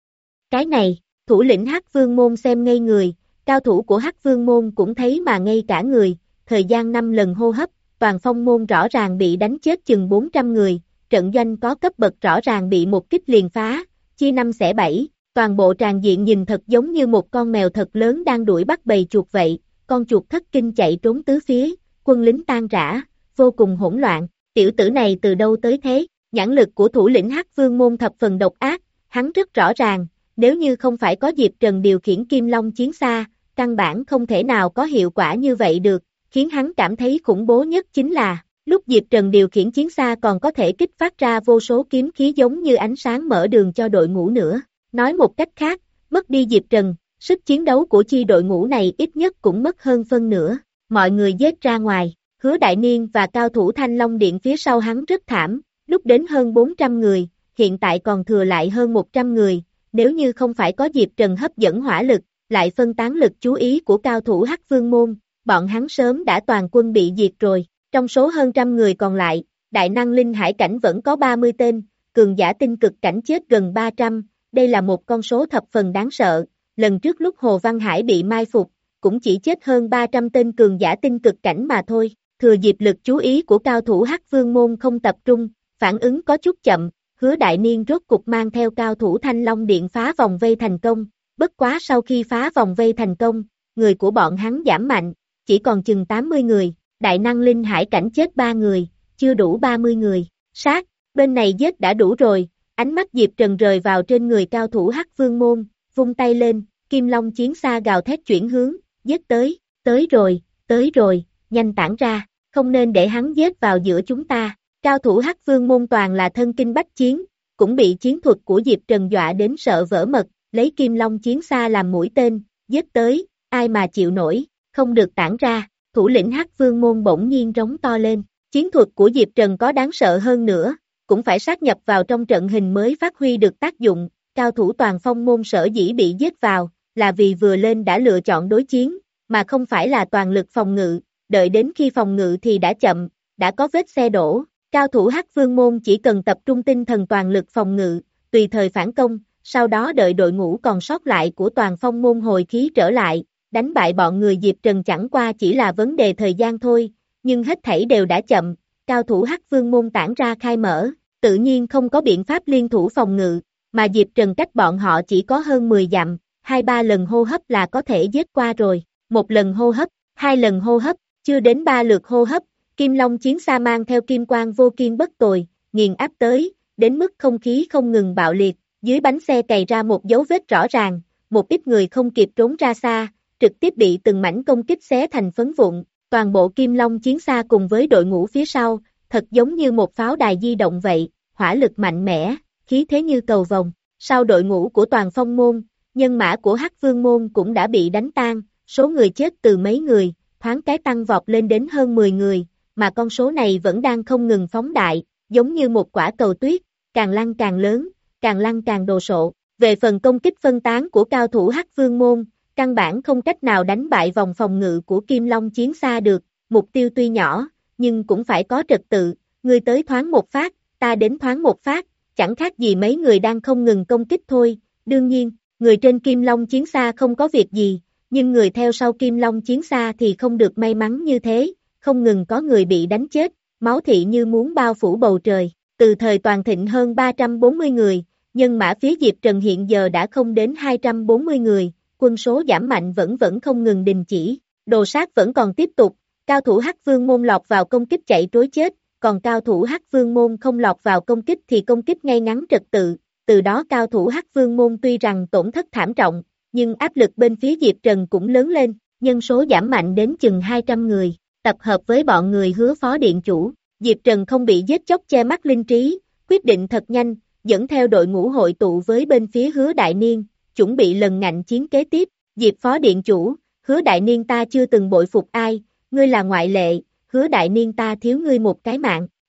Cái này, thủ lĩnh Hắc Vương môn xem ngây người, cao thủ của Hắc Vương môn cũng thấy mà ngây cả người, thời gian năm lần hô hấp, toàn phong môn rõ ràng bị đánh chết chừng bốn trăm người, trận doanh có cấp bậc rõ ràng bị một kích liền phá, chia năm xẻ bảy, toàn bộ tràng diện nhìn thật giống như một con mèo thật lớn đang đuổi bắt bầy chuột vậy, con chuột thất kinh chạy trốn tứ phía, quân lính tan rã, vô cùng hỗn loạn, tiểu tử này từ đâu tới thế, nhãn lực của thủ lĩnh Hắc Vương môn thập phần độc ác, hắn rất rõ ràng, nếu như không phải có Diệp Trần điều khiển Kim Long chiến xa, căn bản không thể nào có hiệu quả như vậy được, khiến hắn cảm thấy khủng bố nhất chính là, lúc Diệp Trần điều khiển chiến xa còn có thể kích phát ra vô số kiếm khí giống như ánh sáng mở đường cho đội ngũ nữa. Nói một cách khác, mất đi Diệp Trần, sức chiến đấu của chi đội ngũ này ít nhất cũng mất hơn phân nửa. Mọi người giết ra ngoài, Hứa Đại Niên và cao thủ Thanh Long Điện phía sau hắn rất thảm, lúc đến hơn bốn trăm người, hiện tại còn thừa lại hơn một trăm người, nếu như không phải có Diệp Trần hấp dẫn hỏa lực, lại phân tán lực chú ý của cao thủ Hắc Vương môn, bọn hắn sớm đã toàn quân bị diệt rồi. Trong số hơn trăm người còn lại, đại năng linh hải cảnh vẫn có ba mươi tên, cường giả tinh cực cảnh chết gần ba trăm, đây là một con số thập phần đáng sợ, lần trước lúc Hồ Văn Hải bị mai phục, cũng chỉ chết hơn ba trăm tên cường giả tinh cực cảnh mà thôi, thừa dịp lực chú ý của cao thủ Hắc Vương môn không tập trung, phản ứng có chút chậm, Hứa Đại Niên rốt cục mang theo cao thủ Thanh Long Điện phá vòng vây thành công, bất quá sau khi phá vòng vây thành công, người của bọn hắn giảm mạnh, chỉ còn chừng tám mươi người. Đại năng linh hải cảnh chết ba người, chưa đủ ba mươi người, sát, bên này giết đã đủ rồi, ánh mắt Diệp Trần rời vào trên người cao thủ Hắc Vương môn, vung tay lên, Kim Long chiến xa gào thét chuyển hướng, giết tới, tới rồi, tới rồi, nhanh tản ra, không nên để hắn giết vào giữa chúng ta, cao thủ Hắc Vương môn toàn là thân kinh bách chiến, cũng bị chiến thuật của Diệp Trần dọa đến sợ vỡ mật, lấy Kim Long chiến xa làm mũi tên, giết tới, ai mà chịu nổi, không được tản ra. Thủ lĩnh Hắc Vương môn bỗng nhiên rống to lên, chiến thuật của Diệp Trần có đáng sợ hơn nữa, cũng phải sát nhập vào trong trận hình mới phát huy được tác dụng, cao thủ toàn phong môn sở dĩ bị giết vào, là vì vừa lên đã lựa chọn đối chiến, mà không phải là toàn lực phòng ngự, đợi đến khi phòng ngự thì đã chậm, đã có vết xe đổ, cao thủ Hắc Vương môn chỉ cần tập trung tinh thần toàn lực phòng ngự, tùy thời phản công, sau đó đợi đội ngũ còn sót lại của toàn phong môn hồi khí trở lại. Đánh bại bọn người Diệp Trần chẳng qua chỉ là vấn đề thời gian thôi, nhưng hết thảy đều đã chậm, cao thủ Hắc Vương môn tản ra khai mở, tự nhiên không có biện pháp liên thủ phòng ngự, mà Diệp Trần cách bọn họ chỉ có hơn mười dặm, hai ba lần hô hấp là có thể giết qua rồi, một lần hô hấp, hai lần hô hấp, chưa đến ba lượt hô hấp, Kim Long chiến xa mang theo kim quang vô kiên bất tồi, nghiền áp tới, đến mức không khí không ngừng bạo liệt, dưới bánh xe cày ra một dấu vết rõ ràng, một ít người không kịp trốn ra xa, trực tiếp bị từng mảnh công kích xé thành phấn vụn, toàn bộ Kim Long chiến xa cùng với đội ngũ phía sau, thật giống như một pháo đài di động vậy, hỏa lực mạnh mẽ, khí thế như cầu vồng. Sau đội ngũ của toàn phong môn, nhân mã của Hắc Vương môn cũng đã bị đánh tan, số người chết từ mấy người, thoáng cái tăng vọt lên đến hơn mười người, mà con số này vẫn đang không ngừng phóng đại, giống như một quả cầu tuyết, càng lăn càng lớn, càng lăn càng đồ sộ. Về phần công kích phân tán của cao thủ Hắc Vương môn, căn bản không cách nào đánh bại vòng phòng ngự của Kim Long chiến xa được, mục tiêu tuy nhỏ, nhưng cũng phải có trật tự, người tới thoáng một phát, ta đến thoáng một phát, chẳng khác gì mấy người đang không ngừng công kích thôi, đương nhiên, người trên Kim Long chiến xa không có việc gì, nhưng người theo sau Kim Long chiến xa thì không được may mắn như thế, không ngừng có người bị đánh chết, máu thị như muốn bao phủ bầu trời, từ thời toàn thịnh hơn ba trăm bốn mươi người, nhân mã phía Diệp Trần hiện giờ đã không đến hai trăm bốn mươi người, quân số giảm mạnh vẫn vẫn không ngừng đình chỉ, đồ sát vẫn còn tiếp tục, cao thủ Hắc Vương môn lọt vào công kích chạy trối chết, còn cao thủ Hắc Vương môn không lọt vào công kích thì công kích ngay ngắn trật tự, từ đó cao thủ Hắc Vương môn tuy rằng tổn thất thảm trọng, nhưng áp lực bên phía Diệp Trần cũng lớn lên, nhân số giảm mạnh đến chừng hai trăm người, tập hợp với bọn người Hứa phó điện chủ, Diệp Trần không bị giết chóc che mắt linh trí, quyết định thật nhanh, dẫn theo đội ngũ hội tụ với bên phía Hứa Đại Niên, chuẩn bị lần ngạnh chiến kế tiếp, Diệp phó điện chủ, Hứa Đại Niên ta chưa từng bội phục ai, ngươi là ngoại lệ, Hứa Đại Niên ta thiếu ngươi một cái mạng,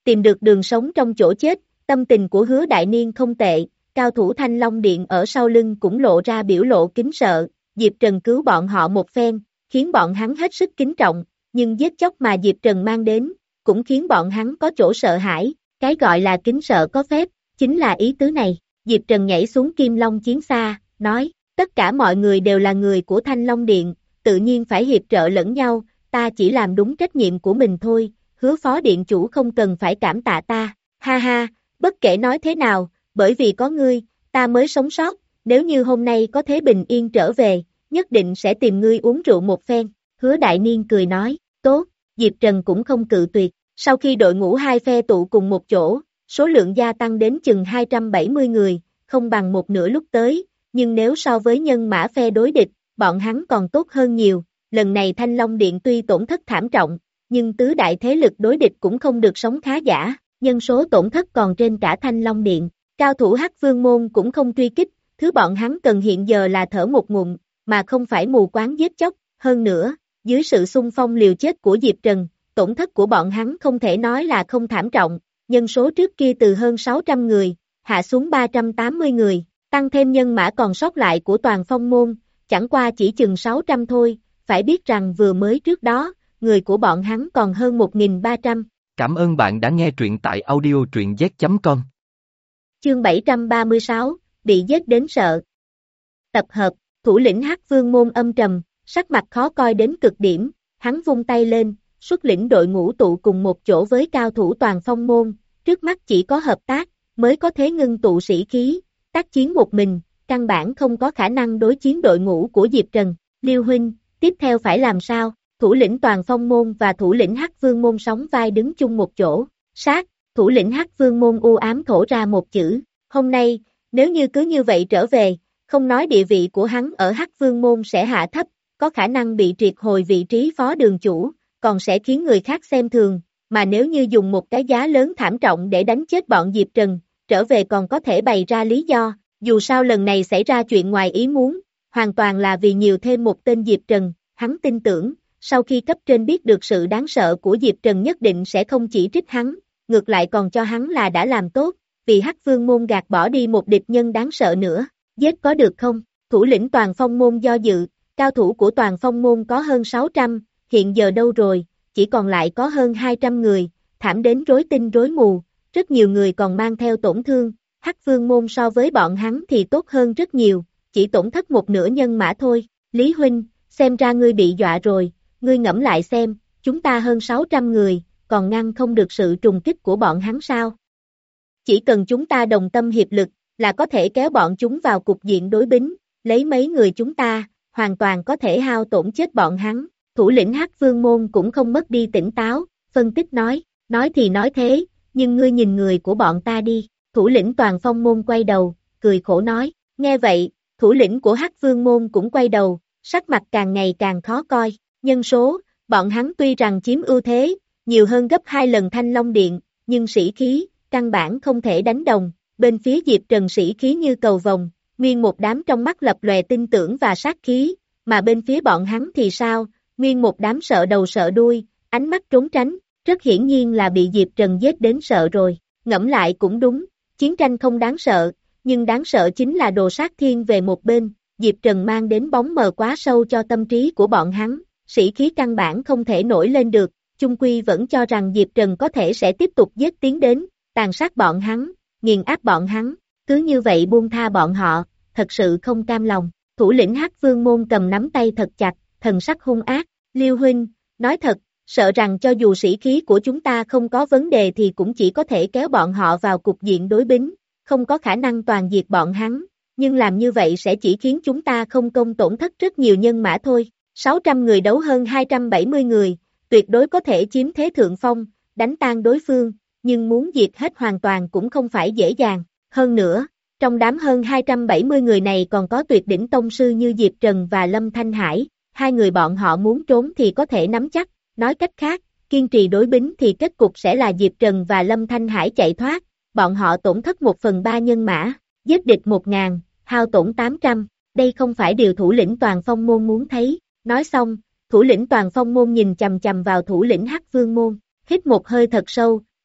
Tìm được đường sống trong chỗ chết, tâm tình của Hứa Đại Niên không tệ, cao thủ Thanh Long Điện ở sau lưng cũng lộ ra biểu lộ kính sợ, Diệp Trần cứu bọn họ một phen, khiến bọn hắn hết sức kính trọng, nhưng giết chóc mà Diệp Trần mang đến, cũng khiến bọn hắn có chỗ sợ hãi, cái gọi là kính sợ có phép, chính là ý tứ này. Diệp Trần nhảy xuống Kim Long chiến xa, nói, tất cả mọi người đều là người của Thanh Long Điện, tự nhiên phải hiệp trợ lẫn nhau, ta chỉ làm đúng trách nhiệm của mình thôi, Hứa phó điện chủ không cần phải cảm tạ ta, ha ha, bất kể nói thế nào, bởi vì có ngươi, ta mới sống sót, nếu như hôm nay có thế bình yên trở về, nhất định sẽ tìm ngươi uống rượu một phen, Hứa Đại Niên cười nói, tốt, Diệp Trần cũng không cự tuyệt, sau khi đội ngũ hai phe tụ cùng một chỗ, số lượng gia tăng đến chừng hai trăm bảy mươi người, không bằng một nửa lúc tới, nhưng nếu so với nhân mã phe đối địch, bọn hắn còn tốt hơn nhiều, lần này Thanh Long Điện tuy tổn thất thảm trọng, nhưng tứ đại thế lực đối địch cũng không được sống khá giả, nhân số tổn thất còn trên cả Thanh Long Điện, cao thủ Hắc Vương Môn cũng không truy kích, thứ bọn hắn cần hiện giờ là thở một ngụm, mà không phải mù quáng giết chóc, hơn nữa, dưới sự xung phong liều chết của Diệp Trần, tổn thất của bọn hắn không thể nói là không thảm trọng, nhân số trước kia từ hơn sáu trăm người, hạ xuống ba trăm tám mươi người, tăng thêm nhân mã còn sót lại của toàn phong môn, chẳng qua chỉ chừng sáu trăm thôi, phải biết rằng vừa mới trước đó, người của bọn hắn còn hơn một nghìn ba trăm. Cảm ơn bạn đã nghe truyện tại audio truyện z chấm com. Chương bảy trăm ba mươi sáu, bị giết đến sợ. Tập hợp, thủ lĩnh Hắc Vương Môn âm trầm, sắc mặt khó coi đến cực điểm, hắn vung tay lên, xuất lĩnh đội ngũ tụ cùng một chỗ với cao thủ toàn phong môn, trước mắt chỉ có hợp tác, mới có thế ngưng tụ sĩ khí, tác chiến một mình, căn bản không có khả năng đối chiến đội ngũ của Diệp Trần, Liêu huynh, tiếp theo phải làm sao? Thủ lĩnh toàn phong môn và thủ lĩnh Hắc Vương Môn sóng vai đứng chung một chỗ, sát, thủ lĩnh Hắc Vương Môn u ám thổ ra một chữ, hôm nay, nếu như cứ như vậy trở về, không nói địa vị của hắn ở Hắc Vương Môn sẽ hạ thấp, có khả năng bị triệt hồi vị trí phó đường chủ, còn sẽ khiến người khác xem thường, mà nếu như dùng một cái giá lớn thảm trọng để đánh chết bọn Diệp Trần, trở về còn có thể bày ra lý do, dù sao lần này xảy ra chuyện ngoài ý muốn, hoàn toàn là vì nhiều thêm một tên Diệp Trần, hắn tin tưởng, sau khi cấp trên biết được sự đáng sợ của Diệp Trần nhất định sẽ không chỉ trích hắn, ngược lại còn cho hắn là đã làm tốt, vì Hắc Vương Môn gạt bỏ đi một địch nhân đáng sợ nữa, giết có được không? Thủ lĩnh toàn phong môn do dự, cao thủ của toàn phong môn có hơn sáu trăm, hiện giờ đâu rồi, chỉ còn lại có hơn hai trăm người, thảm đến rối tinh rối mù, rất nhiều người còn mang theo tổn thương, Hắc Vương Môn so với bọn hắn thì tốt hơn rất nhiều, chỉ tổn thất một nửa nhân mã thôi, Lý huynh, xem ra ngươi bị dọa rồi, ngươi ngẫm lại xem, chúng ta hơn sáu trăm người, còn ngăn không được sự trùng kích của bọn hắn sao? Chỉ cần chúng ta đồng tâm hiệp lực, là có thể kéo bọn chúng vào cục diện đối bính, lấy mấy người chúng ta, hoàn toàn có thể hao tổn chết bọn hắn. Thủ lĩnh Hắc Vương Môn cũng không mất đi tỉnh táo, phân tích nói, nói thì nói thế, nhưng ngươi nhìn người của bọn ta đi. Thủ lĩnh toàn phong môn quay đầu, cười khổ nói, nghe vậy, thủ lĩnh của Hắc Vương Môn cũng quay đầu, sắc mặt càng ngày càng khó coi, nhân số, bọn hắn tuy rằng chiếm ưu thế, nhiều hơn gấp hai lần Thanh Long Điện, nhưng sĩ khí, căn bản không thể đánh đồng, bên phía Diệp Trần sĩ khí như cầu vồng, nguyên một đám trong mắt lập lòe tin tưởng và sát khí, mà bên phía bọn hắn thì sao, nguyên một đám sợ đầu sợ đuôi, ánh mắt trốn tránh, rất hiển nhiên là bị Diệp Trần giết đến sợ rồi, ngẫm lại cũng đúng, chiến tranh không đáng sợ, nhưng đáng sợ chính là đồ sát thiên về một bên, Diệp Trần mang đến bóng mờ quá sâu cho tâm trí của bọn hắn, sĩ khí căn bản không thể nổi lên được, chung quy vẫn cho rằng Diệp Trần có thể sẽ tiếp tục giết tiến đến, tàn sát bọn hắn, nghiền áp bọn hắn, cứ như vậy buông tha bọn họ, thật sự không cam lòng, thủ lĩnh Hắc Vương Môn cầm nắm tay thật chặt, thần sắc hung ác, Liêu huynh, nói thật, sợ rằng cho dù sĩ khí của chúng ta không có vấn đề thì cũng chỉ có thể kéo bọn họ vào cục diện đối bính, không có khả năng toàn diệt bọn hắn, nhưng làm như vậy sẽ chỉ khiến chúng ta không công tổn thất rất nhiều nhân mã thôi, sáu trăm người đấu hơn hai trăm bảy mươi người, tuyệt đối có thể chiếm thế thượng phong, đánh tan đối phương, nhưng muốn diệt hết hoàn toàn cũng không phải dễ dàng, hơn nữa, trong đám hơn hai trăm bảy mươi người này còn có tuyệt đỉnh tông sư như Diệp Trần và Lâm Thanh Hải, hai người bọn họ muốn trốn thì có thể nắm chắc, nói cách khác, kiên trì đối bính thì kết cục sẽ là Diệp Trần và Lâm Thanh Hải chạy thoát, bọn họ tổn thất một phần ba nhân mã, giết địch một ngàn, hao tổn tám trăm, đây không phải điều thủ lĩnh toàn phong môn muốn thấy, nói xong, thủ lĩnh toàn phong môn nhìn chầm chầm vào thủ lĩnh Hắc Vương Môn, hít một hơi thật sâu,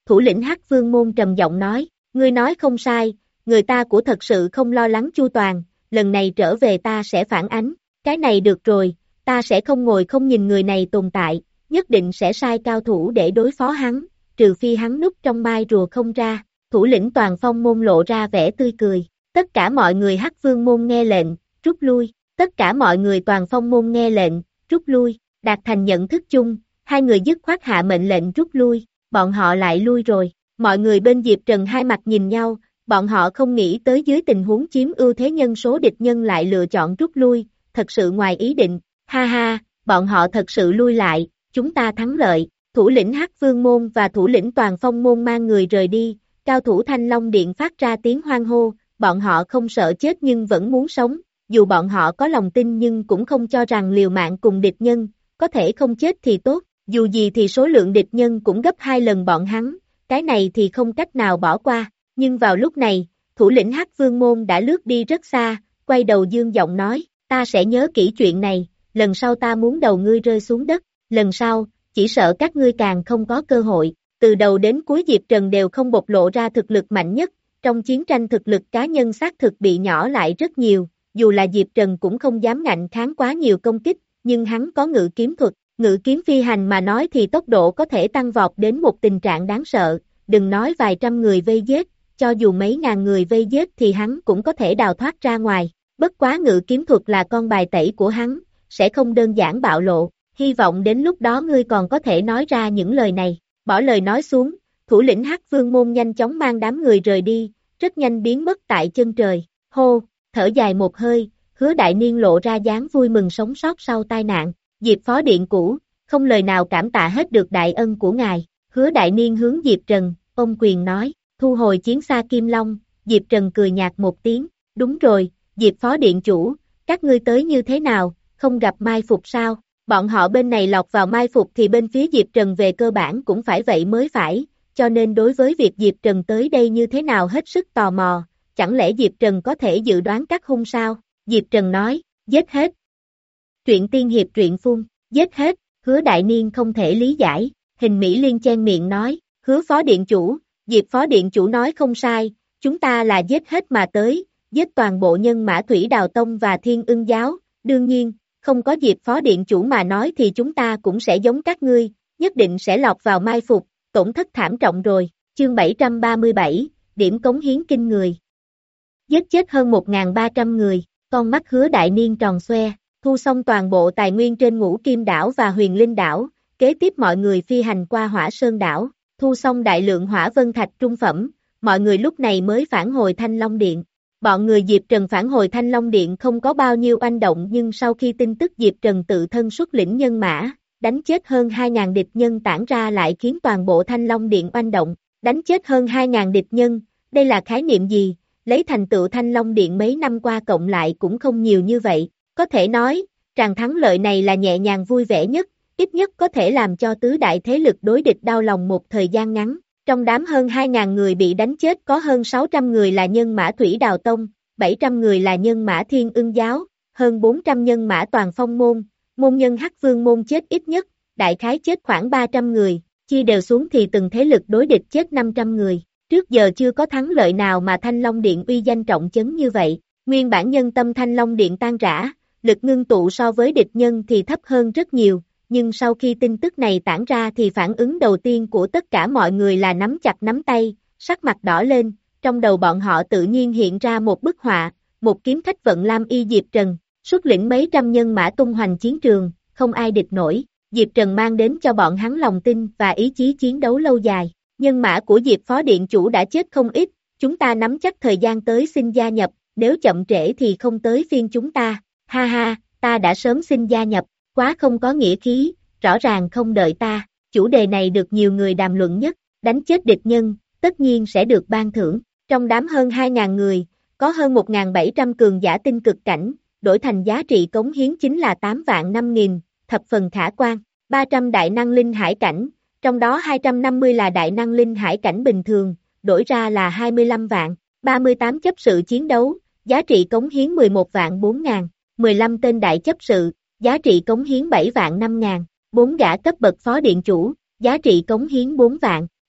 thủ lĩnh Hắc Vương môn trầm giọng nói, ngươi nói không sai, người ta của thật sự không lo lắng chu toàn, lần này trở về ta sẽ phản ánh, cái này được rồi, ta sẽ không ngồi không nhìn người này tồn tại, nhất định sẽ sai cao thủ để đối phó hắn, trừ phi hắn núp trong mai rùa không ra, thủ lĩnh toàn phong môn lộ ra vẻ tươi cười, tất cả mọi người Hắc Vương môn nghe lệnh, rút lui, tất cả mọi người toàn phong môn nghe lệnh, rút lui, đạt thành nhận thức chung, hai người dứt khoát hạ mệnh lệnh rút lui, bọn họ lại lui rồi, mọi người bên Diệp Trần hai mặt nhìn nhau, bọn họ không nghĩ tới dưới tình huống chiếm ưu thế nhân số địch nhân lại lựa chọn rút lui, thật sự ngoài ý định, ha ha, bọn họ thật sự lui lại, chúng ta thắng lợi, thủ lĩnh Hắc Vương môn và thủ lĩnh toàn phong môn mang người rời đi, cao thủ Thanh Long Điện phát ra tiếng hoan hô, bọn họ không sợ chết nhưng vẫn muốn sống, dù bọn họ có lòng tin nhưng cũng không cho rằng liều mạng cùng địch nhân, có thể không chết thì tốt, dù gì thì số lượng địch nhân cũng gấp hai lần bọn hắn, cái này thì không cách nào bỏ qua, nhưng vào lúc này, thủ lĩnh Hắc Vương môn đã lướt đi rất xa, quay đầu dương giọng nói, ta sẽ nhớ kỹ chuyện này, lần sau ta muốn đầu ngươi rơi xuống đất, lần sau, chỉ sợ các ngươi càng không có cơ hội, từ đầu đến cuối Diệp Trần đều không bộc lộ ra thực lực mạnh nhất, trong chiến tranh thực lực cá nhân xác thực bị nhỏ lại rất nhiều, dù là Diệp Trần cũng không dám ngạnh kháng quá nhiều công kích, nhưng hắn có ngự kiếm thuật, ngự kiếm phi hành mà nói thì tốc độ có thể tăng vọt đến một tình trạng đáng sợ, đừng nói vài trăm người vây giết, cho dù mấy ngàn người vây giết thì hắn cũng có thể đào thoát ra ngoài, bất quá ngự kiếm thuật là con bài tẩy của hắn, sẽ không đơn giản bạo lộ, hy vọng đến lúc đó ngươi còn có thể nói ra những lời này, bỏ lời nói xuống, thủ lĩnh Hắc Vương môn nhanh chóng mang đám người rời đi, rất nhanh biến mất tại chân trời, hô, thở dài một hơi, Hứa Đại Niên lộ ra dáng vui mừng sống sót sau tai nạn, Diệp phó điện cũ, không lời nào cảm tạ hết được đại ân của ngài, Hứa Đại Niên hướng Diệp Trần, ôm quyền nói, thu hồi chiến xa Kim Long, Diệp Trần cười nhạt một tiếng, đúng rồi, Diệp phó điện chủ, các ngươi tới như thế nào, không gặp mai phục sao, bọn họ bên này lọt vào mai phục thì bên phía Diệp Trần về cơ bản cũng phải vậy mới phải, cho nên đối với việc Diệp Trần tới đây như thế nào hết sức tò mò, chẳng lẽ Diệp Trần có thể dự đoán các hung sao, Diệp Trần nói, giết hết. Truyện tiên hiệp truyện phun, giết hết, Hứa Đại Niên không thể lý giải, Hình Mỹ Liên chen miệng nói, Hứa phó điện chủ, Diệp phó điện chủ nói không sai, chúng ta là giết hết mà tới, giết toàn bộ nhân mã Thủy Đào Tông và Thiên Ưng Giáo, đương nhiên, không có Diệp phó điện chủ mà nói thì chúng ta cũng sẽ giống các ngươi, nhất định sẽ lọt vào mai phục, tổn thất thảm trọng rồi, chương bảy trăm ba mươi bảy, điểm cống hiến kinh người. Giết chết hơn một nghìn ba trăm người, con mắt Hứa Đại Niên tròn xoe, thu xong toàn bộ tài nguyên trên Ngũ Kim đảo và Huyền Linh đảo, kế tiếp mọi người phi hành qua Hỏa Sơn đảo, thu xong đại lượng hỏa vân thạch trung phẩm, mọi người lúc này mới phản hồi Thanh Long Điện. Bọn người Diệp Trần phản hồi Thanh Long Điện không có bao nhiêu oanh động nhưng sau khi tin tức Diệp Trần tự thân xuất lĩnh nhân mã, đánh chết hơn hai nghìn địch nhân tản ra lại khiến toàn bộ Thanh Long Điện oanh động, đánh chết hơn hai nghìn địch nhân, đây là khái niệm gì, lấy thành tựu Thanh Long Điện mấy năm qua cộng lại cũng không nhiều như vậy, có thể nói, tràng thắng lợi này là nhẹ nhàng vui vẻ nhất, ít nhất có thể làm cho tứ đại thế lực đối địch đau lòng một thời gian ngắn. Trong đám hơn hai nghìn người bị đánh chết có hơn sáu trăm người là nhân mã Thủy Đào Tông, bảy trăm người là nhân mã Thiên Ưng Giáo, hơn bốn trăm nhân mã toàn phong môn, môn nhân Hắc Vương môn chết ít nhất, đại khái chết khoảng ba trăm người, chia đều xuống thì từng thế lực đối địch chết năm trăm người. Trước giờ chưa có thắng lợi nào mà Thanh Long Điện uy danh trọng chấn như vậy, nguyên bản nhân tâm Thanh Long Điện tan rã, lực ngưng tụ so với địch nhân thì thấp hơn rất nhiều. Nhưng sau khi tin tức này tản ra thì phản ứng đầu tiên của tất cả mọi người là nắm chặt nắm tay, sắc mặt đỏ lên, trong đầu bọn họ tự nhiên hiện ra một bức họa, một kiếm khách vận lam y Diệp Trần, xuất lĩnh mấy trăm nhân mã tung hoành chiến trường, không ai địch nổi, Diệp Trần mang đến cho bọn hắn lòng tin và ý chí chiến đấu lâu dài, nhân mã của Diệp phó điện chủ đã chết không ít, chúng ta nắm chắc thời gian tới xin gia nhập, nếu chậm trễ thì không tới phiên chúng ta, ha ha, ta đã sớm xin gia nhập. Quá không có nghĩa khí, rõ ràng không đợi ta, chủ đề này được nhiều người đàm luận nhất, đánh chết địch nhân, tất nhiên sẽ được ban thưởng, trong đám hơn hai nghìn người, có hơn một nghìn bảy trăm cường giả tinh cực cảnh, đổi thành giá trị cống hiến chính là tám vạn năm nghìn, thập phần khả quan, ba trăm đại năng linh hải cảnh, trong đó hai trăm năm mươi là đại năng linh hải cảnh bình thường, đổi ra là hai mươi lăm vạn, ba mươi tám chấp sự chiến đấu, giá trị cống hiến mười một vạn bốn ngàn, mười lăm tên đại chấp sự, giá trị cống hiến bảy vạn năm ngàn, bốn gã cấp bậc phó điện chủ, giá trị cống hiến bốn vạn,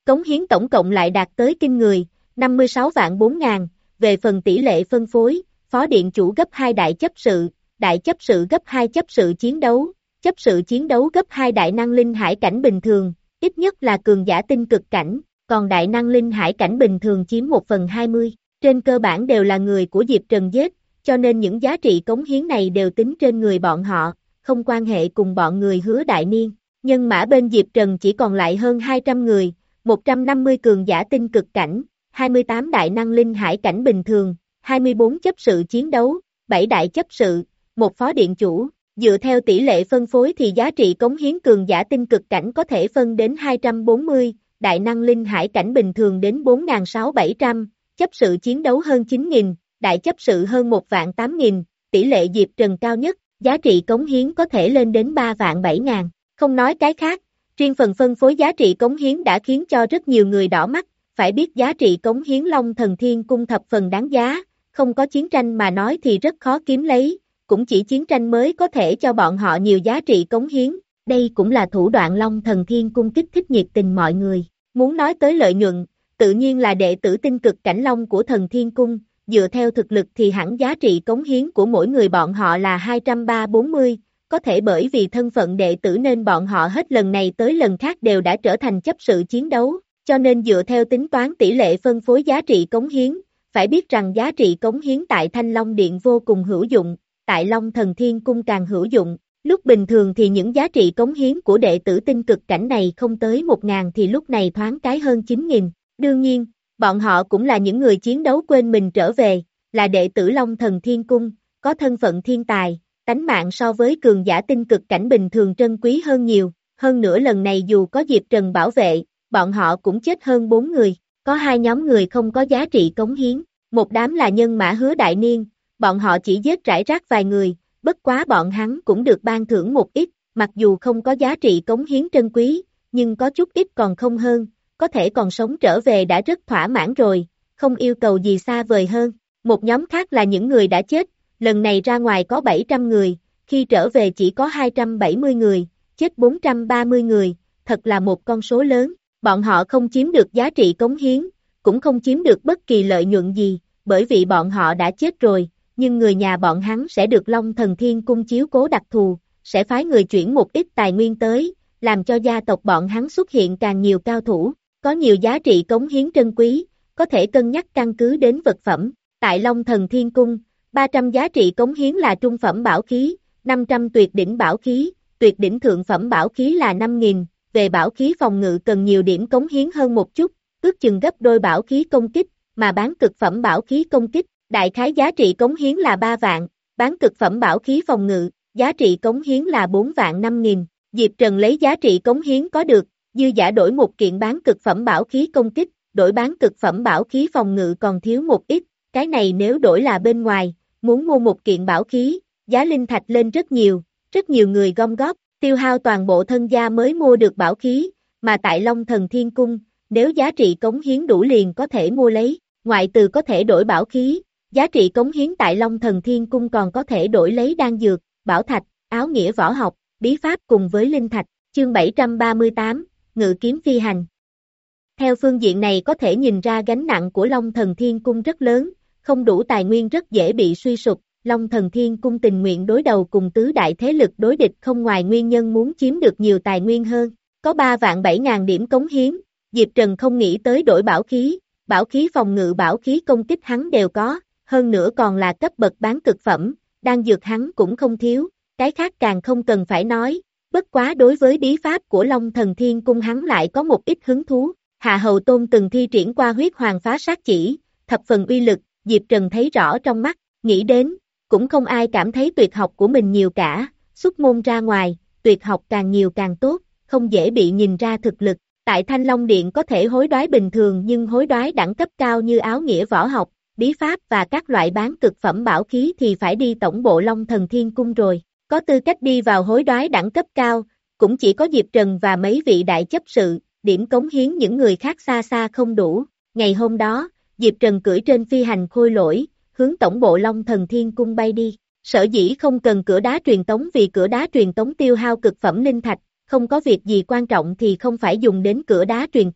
cống hiến tổng cộng lại đạt tới kinh người, năm mươi sáu vạn bốn ngàn, về phần tỷ lệ phân phối, phó điện chủ gấp hai đại chấp sự, đại chấp sự gấp hai chấp sự chiến đấu, chấp sự chiến đấu gấp hai đại năng linh hải cảnh bình thường, ít nhất là cường giả tinh cực cảnh, còn đại năng linh hải cảnh bình thường chiếm một phần hai mươi, trên cơ bản đều là người của Diệp Trần giết, cho nên những giá trị cống hiến này đều tính trên người bọn họ, không quan hệ cùng bọn người Hứa Đại Niên. Nhân mã bên Diệp Trần chỉ còn lại hơn hai trăm người, một trăm năm mươi cường giả tinh cực cảnh, hai mươi tám đại năng linh hải cảnh bình thường, hai mươi bốn chấp sự chiến đấu, bảy đại chấp sự, một phó điện chủ. Dựa theo tỷ lệ phân phối thì giá trị cống hiến cường giả tinh cực cảnh có thể phân đến hai trăm bốn mươi, đại năng linh hải cảnh bình thường đến bốn nghìn sáu trăm bảy trăm, chấp sự chiến đấu hơn chín nghìn, đại chấp sự hơn một vạn tám nghìn, tỷ lệ Diệp Trần cao nhất, giá trị cống hiến có thể lên đến ba vạn bảy ngàn. Không nói cái khác, riêng phần phân phối giá trị cống hiến đã khiến cho rất nhiều người đỏ mắt, phải biết giá trị cống hiến Long Thần Thiên Cung thập phần đáng giá, không có chiến tranh mà nói thì rất khó kiếm lấy, cũng chỉ chiến tranh mới có thể cho bọn họ nhiều giá trị cống hiến, đây cũng là thủ đoạn Long Thần Thiên Cung kích thích nhiệt tình mọi người. Muốn nói tới lợi nhuận, tự nhiên là đệ tử tinh cực cảnh Long của Thần Thiên Cung, dựa theo thực lực thì hẳn giá trị cống hiến của mỗi người bọn họ là hai trăm ba mươi bốn mươi, có thể bởi vì thân phận đệ tử nên bọn họ hết lần này tới lần khác đều đã trở thành chấp sự chiến đấu, cho nên dựa theo tính toán tỷ lệ phân phối giá trị cống hiến, phải biết rằng giá trị cống hiến tại Thanh Long Điện vô cùng hữu dụng, tại Long Thần Thiên Cung càng hữu dụng, lúc bình thường thì những giá trị cống hiến của đệ tử tinh cực cảnh này không tới một ngàn thì lúc này thoáng cái hơn chín nghìn, đương nhiên, bọn họ cũng là những người chiến đấu quên mình trở về, là đệ tử Long Thần Thiên Cung, có thân phận thiên tài, tánh mạng so với cường giả tinh cực cảnh bình thường trân quý hơn nhiều, hơn nữa lần này dù có Diệp Trần bảo vệ, bọn họ cũng chết hơn bốn người, có hai nhóm người không có giá trị cống hiến, một đám là nhân mã Hứa Đại Niên, bọn họ chỉ giết rải rác vài người, bất quá bọn hắn cũng được ban thưởng một ít, mặc dù không có giá trị cống hiến trân quý, nhưng có chút ít còn không hơn, có thể còn sống trở về đã rất thỏa mãn rồi, không yêu cầu gì xa vời hơn. Một nhóm khác là những người đã chết, lần này ra ngoài có bảy trăm người, khi trở về chỉ có hai trăm bảy mươi người, chết bốn trăm ba mươi người, thật là một con số lớn, bọn họ không chiếm được giá trị cống hiến, cũng không chiếm được bất kỳ lợi nhuận gì, bởi vì bọn họ đã chết rồi, nhưng người nhà bọn hắn sẽ được Long Thần Thiên Cung chiếu cố đặc thù, sẽ phái người chuyển một ít tài nguyên tới, làm cho gia tộc bọn hắn xuất hiện càng nhiều cao thủ, có nhiều giá trị cống hiến trân quý, có thể cân nhắc căn cứ đến vật phẩm. Tại Long Thần Thiên Cung, ba trăm giá trị cống hiến là trung phẩm bảo khí, năm trăm tuyệt đỉnh bảo khí, tuyệt đỉnh thượng phẩm bảo khí là năm nghìn, về bảo khí phòng ngự cần nhiều điểm cống hiến hơn một chút, ước chừng gấp đôi bảo khí công kích, mà bán cực phẩm bảo khí công kích, đại khái giá trị cống hiến là ba vạn, bán cực phẩm bảo khí phòng ngự, giá trị cống hiến là bốn vạn năm nghìn, Diệp Trần lấy giá trị cống hiến có được, dư giả đổi một kiện bán cực phẩm bảo khí công kích, đổi bán cực phẩm bảo khí phòng ngự còn thiếu một ít, cái này nếu đổi là bên ngoài, muốn mua một kiện bảo khí, giá linh thạch lên rất nhiều, rất nhiều người gom góp, tiêu hao toàn bộ thân gia mới mua được bảo khí, mà tại Long Thần Thiên Cung, nếu giá trị cống hiến đủ liền có thể mua lấy, ngoại từ có thể đổi bảo khí, giá trị cống hiến tại Long Thần Thiên Cung còn có thể đổi lấy đan dược, bảo thạch, áo nghĩa võ học, bí pháp cùng với linh thạch, chương bảy trăm ba mươi tám, ngự kiếm phi hành. Theo phương diện này có thể nhìn ra gánh nặng của Long Thần Thiên Cung rất lớn, không đủ tài nguyên rất dễ bị suy sụp, Long Thần Thiên Cung tình nguyện đối đầu cùng tứ đại thế lực đối địch không ngoài nguyên nhân muốn chiếm được nhiều tài nguyên hơn, có ba vạn bảy ngàn điểm cống hiến, Diệp Trần không nghĩ tới đổi bảo khí, bảo khí phòng ngự bảo khí công kích hắn đều có, hơn nữa còn là cấp bậc bán cực phẩm, đan dược hắn cũng không thiếu, cái khác càng không cần phải nói, bất quá đối với bí pháp của Long Thần Thiên Cung hắn lại có một ít hứng thú, Hạ Hầu Tôn từng thi triển qua huyết hoàng phá sát chỉ, thập phần uy lực, Diệp Trần thấy rõ trong mắt, nghĩ đến, cũng không ai cảm thấy tuyệt học của mình nhiều cả, xuất môn ra ngoài, tuyệt học càng nhiều càng tốt, không dễ bị nhìn ra thực lực, tại Thanh Long Điện có thể hối đoái bình thường nhưng hối đoái đẳng cấp cao như áo nghĩa võ học, bí pháp và các loại bán cực phẩm bảo khí thì phải đi tổng bộ Long Thần Thiên Cung rồi, có tư cách đi vào hối đoái đẳng cấp cao, cũng chỉ có Diệp Trần và mấy vị đại chấp sự, điểm cống hiến những người khác xa xa không đủ, ngày hôm đó, Diệp Trần cưỡi trên phi hành khôi lỗi, hướng tổng bộ Long Thần Thiên Cung bay đi, sở dĩ không cần cửa đá truyền tống vì cửa đá truyền tống tiêu hao cực phẩm linh thạch, không có việc gì quan trọng thì không phải dùng đến cửa đá truyền tống,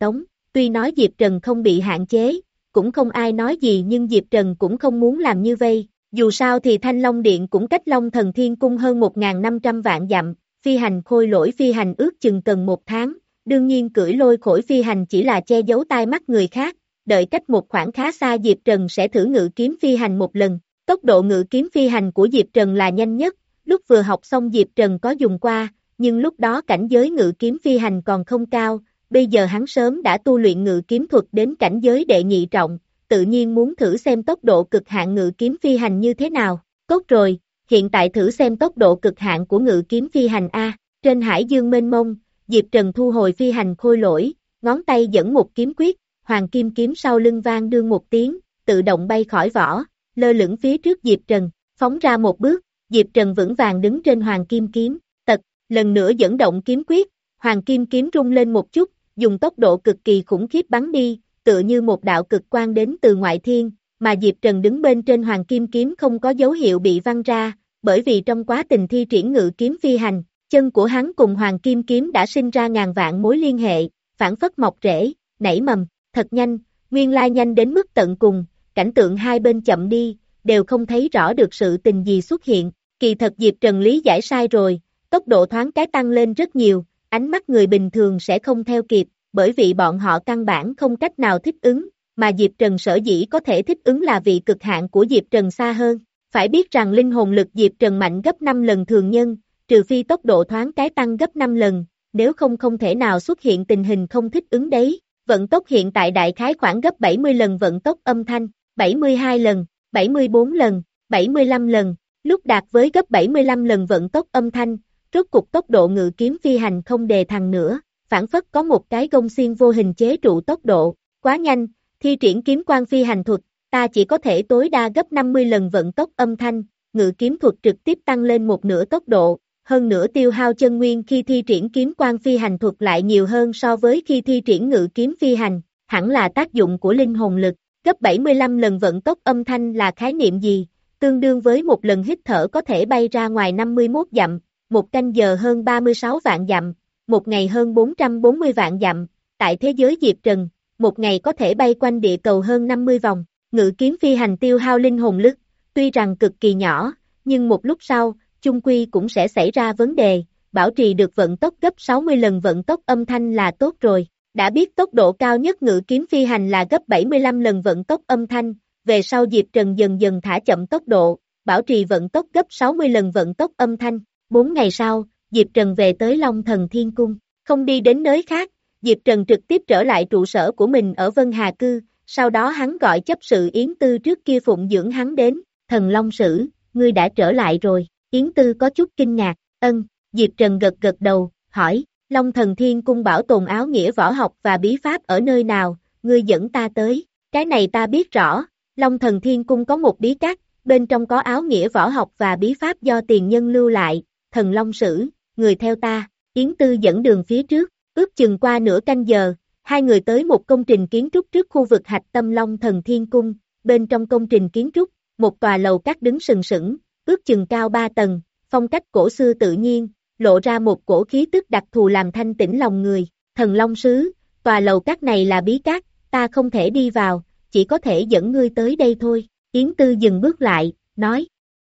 Tuy nói Diệp Trần không bị hạn chế, cũng không ai nói gì nhưng Diệp Trần cũng không muốn làm như vây. Dù sao thì Thanh Long Điện cũng cách Long Thần Thiên Cung hơn một nghìn năm trăm vạn dặm, phi hành khôi lỗi phi hành ước chừng cần một tháng, đương nhiên cưỡi lôi khổi phi hành chỉ là che giấu tai mắt người khác, đợi cách một khoảng khá xa Diệp Trần sẽ thử ngự kiếm phi hành một lần. Tốc độ ngự kiếm phi hành của Diệp Trần là nhanh nhất, lúc vừa học xong Diệp Trần có dùng qua, nhưng lúc đó cảnh giới ngự kiếm phi hành còn không cao, bây giờ hắn sớm đã tu luyện ngự kiếm thuật đến cảnh giới đệ nhị trọng, tự nhiên muốn thử xem tốc độ cực hạn ngự kiếm phi hành như thế nào. Tốt rồi, hiện tại thử xem tốc độ cực hạn của ngự kiếm phi hành A. Trên hải dương mênh mông, Diệp Trần thu hồi phi hành khôi lỗi, ngón tay dẫn một kiếm quyết, hoàng kim kiếm sau lưng vang đương một tiếng, tự động bay khỏi vỏ, lơ lửng phía trước Diệp Trần, phóng ra một bước, Diệp Trần vững vàng đứng trên hoàng kim kiếm, tật, lần nữa dẫn động kiếm quyết, hoàng kim kiếm rung lên một chút, dùng tốc độ cực kỳ khủng khiếp bắn đi, tựa như một đạo cực quang đến từ ngoại thiên, mà Diệp Trần đứng bên trên hoàng kim kiếm không có dấu hiệu bị văng ra, bởi vì trong quá trình thi triển ngự kiếm phi hành, chân của hắn cùng hoàng kim kiếm đã sinh ra ngàn vạn mối liên hệ, phản phất mọc rễ, nảy mầm, thật nhanh, nguyên lai nhanh đến mức tận cùng, cảnh tượng hai bên chậm đi, đều không thấy rõ được sự tình gì xuất hiện, kỳ thật Diệp Trần lý giải sai rồi, tốc độ thoáng cái tăng lên rất nhiều, ánh mắt người bình thường sẽ không theo kịp, bởi vì bọn họ căn bản không cách nào thích ứng, mà Diệp Trần sở dĩ có thể thích ứng là vì cực hạn của Diệp Trần xa hơn, phải biết rằng linh hồn lực Diệp Trần mạnh gấp năm lần thường nhân, trừ phi tốc độ thoáng cái tăng gấp năm lần, nếu không không thể nào xuất hiện tình hình không thích ứng đấy. Vận tốc hiện tại đại khái khoảng gấp bảy mươi lần vận tốc âm thanh, bảy mươi hai lần, bảy mươi bốn lần, bảy mươi lăm lần, lúc đạt với gấp bảy mươi lăm lần vận tốc âm thanh, rốt cục tốc độ ngự kiếm phi hành không đề thăng nữa, phản phất có một cái gông xiên vô hình chế trụ tốc độ, quá nhanh, thi triển kiếm quang phi hành thuật, ta chỉ có thể tối đa gấp năm mươi lần vận tốc âm thanh, ngự kiếm thuật trực tiếp tăng lên một nửa tốc độ. Hơn nữa tiêu hao chân nguyên khi thi triển kiếm quang phi hành thuật lại nhiều hơn so với khi thi triển ngự kiếm phi hành, hẳn là tác dụng của linh hồn lực, gấp bảy mươi lăm lần vận tốc âm thanh là khái niệm gì, tương đương với một lần hít thở có thể bay ra ngoài năm mươi mốt dặm, một canh giờ hơn ba mươi sáu vạn dặm, một ngày hơn bốn trăm bốn mươi vạn dặm, tại thế giới Diệp Trần, một ngày có thể bay quanh địa cầu hơn năm mươi vòng, ngự kiếm phi hành tiêu hao linh hồn lực, tuy rằng cực kỳ nhỏ, nhưng một lúc sau, chung quy cũng sẽ xảy ra vấn đề, bảo trì được vận tốc gấp sáu mươi lần vận tốc âm thanh là tốt rồi. Đã biết tốc độ cao nhất ngự kiếm phi hành là gấp bảy mươi lăm lần vận tốc âm thanh, về sau Diệp Trần dần dần thả chậm tốc độ, bảo trì vận tốc gấp sáu mươi lần vận tốc âm thanh. Bốn ngày sau, Diệp Trần về tới Long Thần Thiên Cung, không đi đến nơi khác, Diệp Trần trực tiếp trở lại trụ sở của mình ở Vân Hà Cư, sau đó hắn gọi chấp sự Yến Tư trước kia phụng dưỡng hắn đến, Thần Long Sử, ngươi đã trở lại rồi. Yến Tư có chút kinh ngạc, ân, Diệp Trần gật gật đầu, hỏi, Long Thần Thiên Cung bảo tồn áo nghĩa võ học và bí pháp ở nơi nào, ngươi dẫn ta tới, cái này ta biết rõ, Long Thần Thiên Cung có một bí các, bên trong có áo nghĩa võ học và bí pháp do tiền nhân lưu lại, Thần Long Sử, người theo ta, Yến Tư dẫn đường phía trước, ước chừng qua nửa canh giờ, hai người tới một công trình kiến trúc trước khu vực hạch tâm Long Thần Thiên Cung, bên trong công trình kiến trúc, một tòa lầu các đứng sừng sững, ước chừng cao ba tầng, phong cách cổ xưa tự nhiên, lộ ra một cổ khí tức đặc thù làm thanh tĩnh lòng người. Thần Long Sứ, tòa lầu các này là bí các, ta không thể đi vào, chỉ có thể dẫn ngươi tới đây thôi. Yến Tư dừng bước lại, nói.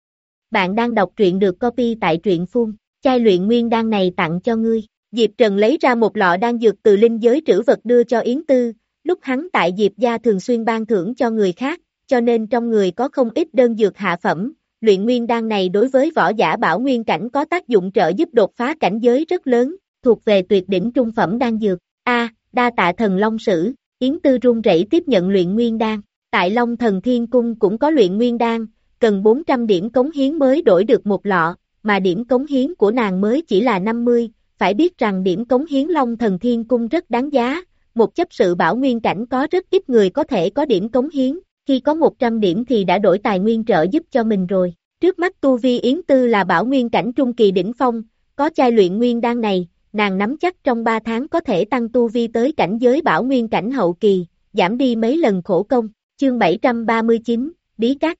Bạn đang đọc truyện được copy tại truyện phun, chai luyện nguyên đan này tặng cho ngươi. Diệp Trần lấy ra một lọ đan dược từ linh giới trữ vật đưa cho Yến Tư, lúc hắn tại Diệp gia thường xuyên ban thưởng cho người khác, cho nên trong người có không ít đơn dược hạ phẩm. Luyện nguyên đan này đối với võ giả bảo nguyên cảnh có tác dụng trợ giúp đột phá cảnh giới rất lớn, thuộc về tuyệt đỉnh trung phẩm đan dược. A, đa tạ Thần Long Sử, Yến Tư run rẩy tiếp nhận luyện nguyên đan. Tại Long Thần Thiên Cung cũng có luyện nguyên đan, cần bốn trăm điểm cống hiến mới đổi được một lọ, mà điểm cống hiến của nàng mới chỉ là năm mươi, phải biết rằng điểm cống hiến Long Thần Thiên Cung rất đáng giá, một chấp sự bảo nguyên cảnh có rất ít người có thể có điểm cống hiến. Khi có một trăm điểm thì đã đổi tài nguyên trợ giúp cho mình rồi. Trước mắt tu vi Yến Tư là bảo nguyên cảnh trung kỳ đỉnh phong, có chai luyện nguyên đan này, nàng nắm chắc trong ba tháng có thể tăng tu vi tới cảnh giới bảo nguyên cảnh hậu kỳ, giảm đi mấy lần khổ công. Chương bảy trăm ba mươi chín, Bí Các.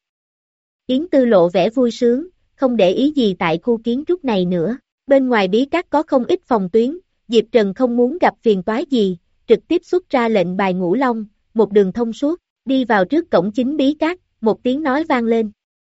Yến Tư lộ vẻ vui sướng, không để ý gì tại khu kiến trúc này nữa. Bên ngoài bí các có không ít phòng tuyến, Diệp Trần không muốn gặp phiền toái gì, trực tiếp xuất ra lệnh bài ngũ long, một đường thông suốt, đi vào trước cổng chính bí các, một tiếng nói vang lên.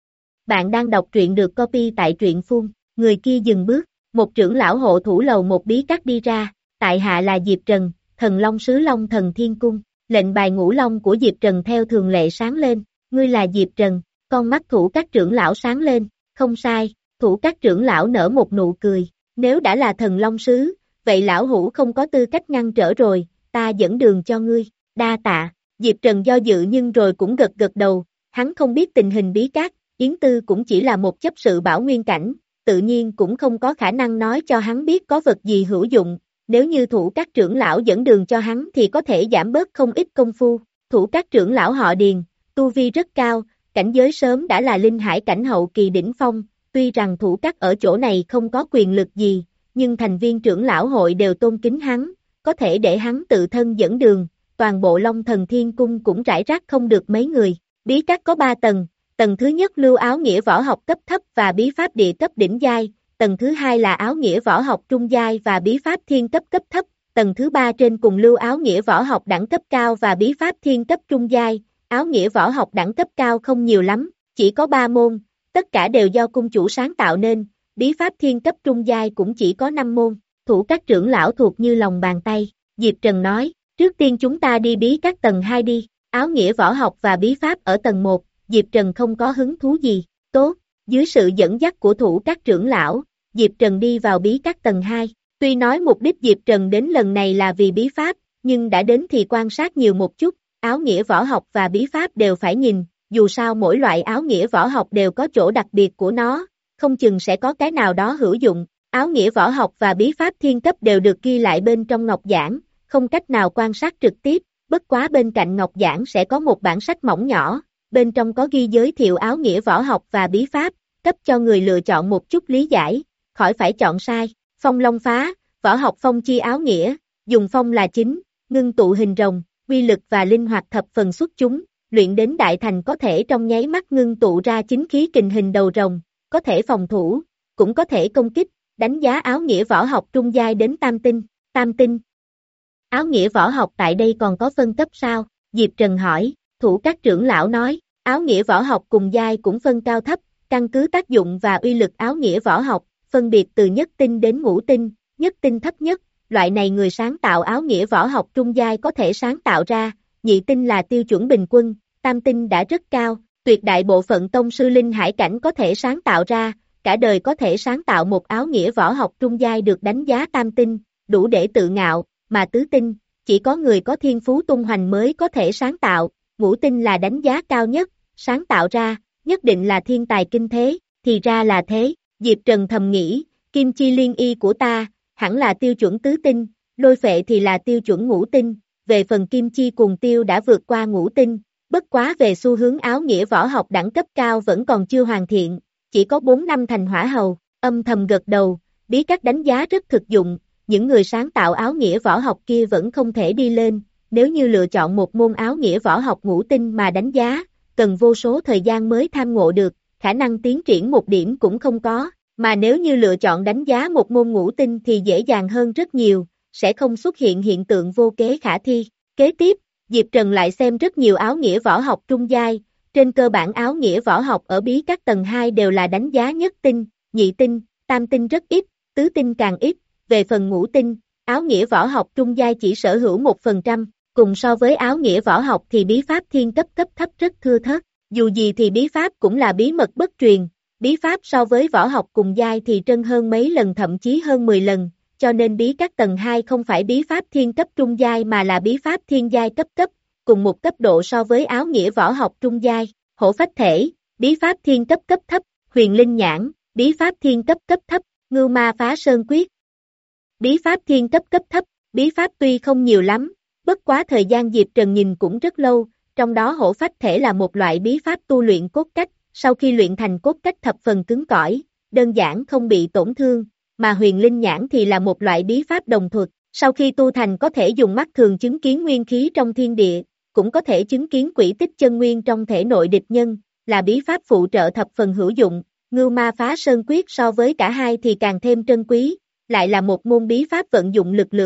Bạn đang đọc truyện được copy tại truyện phun, người kia dừng bước, một trưởng lão hộ thủ lầu một bí các đi ra, tại hạ là Diệp Trần, thần long sứ Long Thần Thiên Cung, lệnh bài ngũ long của Diệp Trần theo thường lệ sáng lên, ngươi là Diệp Trần, con mắt thủ các trưởng lão sáng lên, không sai, thủ các trưởng lão nở một nụ cười, nếu đã là thần long sứ, vậy lão hủ không có tư cách ngăn trở rồi, ta dẫn đường cho ngươi, đa tạ, Diệp Trần do dự nhưng rồi cũng gật gật đầu, hắn không biết tình hình bí các, Yến Tư cũng chỉ là một chấp sự bảo nguyên cảnh, tự nhiên cũng không có khả năng nói cho hắn biết có vật gì hữu dụng, nếu như thủ các trưởng lão dẫn đường cho hắn thì có thể giảm bớt không ít công phu, thủ các trưởng lão họ Điền, tu vi rất cao, cảnh giới sớm đã là linh hải cảnh hậu kỳ đỉnh phong, tuy rằng thủ các ở chỗ này không có quyền lực gì, nhưng thành viên trưởng lão hội đều tôn kính hắn, có thể để hắn tự thân dẫn đường, toàn bộ Long Thần Thiên Cung cũng rải rác không được mấy người, bí các có ba tầng, tầng thứ nhất lưu áo nghĩa võ học cấp thấp và bí pháp địa cấp đỉnh giai, tầng thứ hai là áo nghĩa võ học trung giai và bí pháp thiên cấp cấp thấp, tầng thứ ba trên cùng lưu áo nghĩa võ học đẳng cấp cao và bí pháp thiên cấp trung giai, áo nghĩa võ học đẳng cấp cao không nhiều lắm, chỉ có ba môn, tất cả đều do cung chủ sáng tạo nên, bí pháp thiên cấp trung giai cũng chỉ có năm môn, thủ các trưởng lão thuộc như lòng bàn tay, Diệp Trần nói, trước tiên chúng ta đi bí các tầng hai đi, áo nghĩa võ học và bí pháp ở tầng một, Diệp Trần không có hứng thú gì, tốt, dưới sự dẫn dắt của thủ các trưởng lão, Diệp Trần đi vào bí các tầng hai, tuy nói mục đích Diệp Trần đến lần này là vì bí pháp, nhưng đã đến thì quan sát nhiều một chút, áo nghĩa võ học và bí pháp đều phải nhìn, dù sao mỗi loại áo nghĩa võ học đều có chỗ đặc biệt của nó, không chừng sẽ có cái nào đó hữu dụng, áo nghĩa võ học và bí pháp thiên cấp đều được ghi lại bên trong ngọc giảng, không cách nào quan sát trực tiếp, bất quá bên cạnh ngọc giảng sẽ có một bản sách mỏng nhỏ, bên trong có ghi giới thiệu áo nghĩa võ học và bí pháp, cấp cho người lựa chọn một chút lý giải, khỏi phải chọn sai, phong long phá, võ học phong chi áo nghĩa, dùng phong là chính, ngưng tụ hình rồng, uy lực và linh hoạt thập phần xuất chúng, luyện đến đại thành có thể trong nháy mắt ngưng tụ ra chính khí kình hình đầu rồng, có thể phòng thủ, cũng có thể công kích, đánh giá áo nghĩa võ học trung giai đến tam tinh, tam tinh. Áo nghĩa võ học tại đây còn có phân cấp sao? Diệp Trần hỏi, thủ các trưởng lão nói, áo nghĩa võ học cùng giai cũng phân cao thấp, căn cứ tác dụng và uy lực áo nghĩa võ học, phân biệt từ nhất tinh đến ngũ tinh, nhất tinh thấp nhất, loại này người sáng tạo áo nghĩa võ học trung giai có thể sáng tạo ra, nhị tinh là tiêu chuẩn bình quân, tam tinh đã rất cao, tuyệt đại bộ phận tông sư linh hải cảnh có thể sáng tạo ra, cả đời có thể sáng tạo một áo nghĩa võ học trung giai được đánh giá tam tinh, đủ để tự ngạo, mà tứ tinh, chỉ có người có thiên phú tung hoành mới có thể sáng tạo, ngũ tinh là đánh giá cao nhất, sáng tạo ra, nhất định là thiên tài kinh thế, thì ra là thế, Diệp Trần thầm nghĩ, kim chi liên y của ta, hẳn là tiêu chuẩn tứ tinh, lôi phệ thì là tiêu chuẩn ngũ tinh, về phần kim chi cùng tiêu đã vượt qua ngũ tinh, bất quá về xu hướng áo nghĩa võ học đẳng cấp cao vẫn còn chưa hoàn thiện, chỉ có bốn năm thành hỏa hầu, âm thầm gật đầu, bí các đánh giá rất thực dụng, những người sáng tạo áo nghĩa võ học kia vẫn không thể đi lên, nếu như lựa chọn một môn áo nghĩa võ học ngũ tinh mà đánh giá, cần vô số thời gian mới tham ngộ được, khả năng tiến triển một điểm cũng không có, mà nếu như lựa chọn đánh giá một môn ngũ tinh thì dễ dàng hơn rất nhiều, sẽ không xuất hiện hiện tượng vô kế khả thi. Kế tiếp, Diệp Trần lại xem rất nhiều áo nghĩa võ học trung giai, trên cơ bản áo nghĩa võ học ở bí các tầng hai đều là đánh giá nhất tinh, nhị tinh, tam tinh rất ít, tứ tinh càng ít, về phần ngũ tinh, áo nghĩa võ học trung giai chỉ sở hữu một phần trăm, cùng so với áo nghĩa võ học thì bí pháp thiên cấp cấp thấp rất thưa thớt, dù gì thì bí pháp cũng là bí mật bất truyền, bí pháp so với võ học cùng giai thì trân hơn mấy lần thậm chí hơn mười lần, cho nên bí các tầng hai không phải bí pháp thiên cấp trung giai mà là bí pháp thiên giai cấp cấp, cùng một cấp độ so với áo nghĩa võ học trung giai, hổ phách thể, bí pháp thiên cấp cấp thấp, huyền linh nhãn, bí pháp thiên cấp cấp thấp, ngưu ma phá sơn quyết. Bí pháp thiên cấp cấp thấp, bí pháp tuy không nhiều lắm, bất quá thời gian Diệp Trần nhìn cũng rất lâu, trong đó hổ phách thể là một loại bí pháp tu luyện cốt cách, sau khi luyện thành cốt cách thập phần cứng cỏi, đơn giản không bị tổn thương, mà huyền linh nhãn thì là một loại bí pháp đồng thuật, sau khi tu thành có thể dùng mắt thường chứng kiến nguyên khí trong thiên địa, cũng có thể chứng kiến quỹ tích chân nguyên trong thể nội địch nhân, là bí pháp phụ trợ thập phần hữu dụng, ngưu ma phá sơn quyết so với cả hai thì càng thêm trân quý, lại là một môn bí pháp vận dụng lực lượng,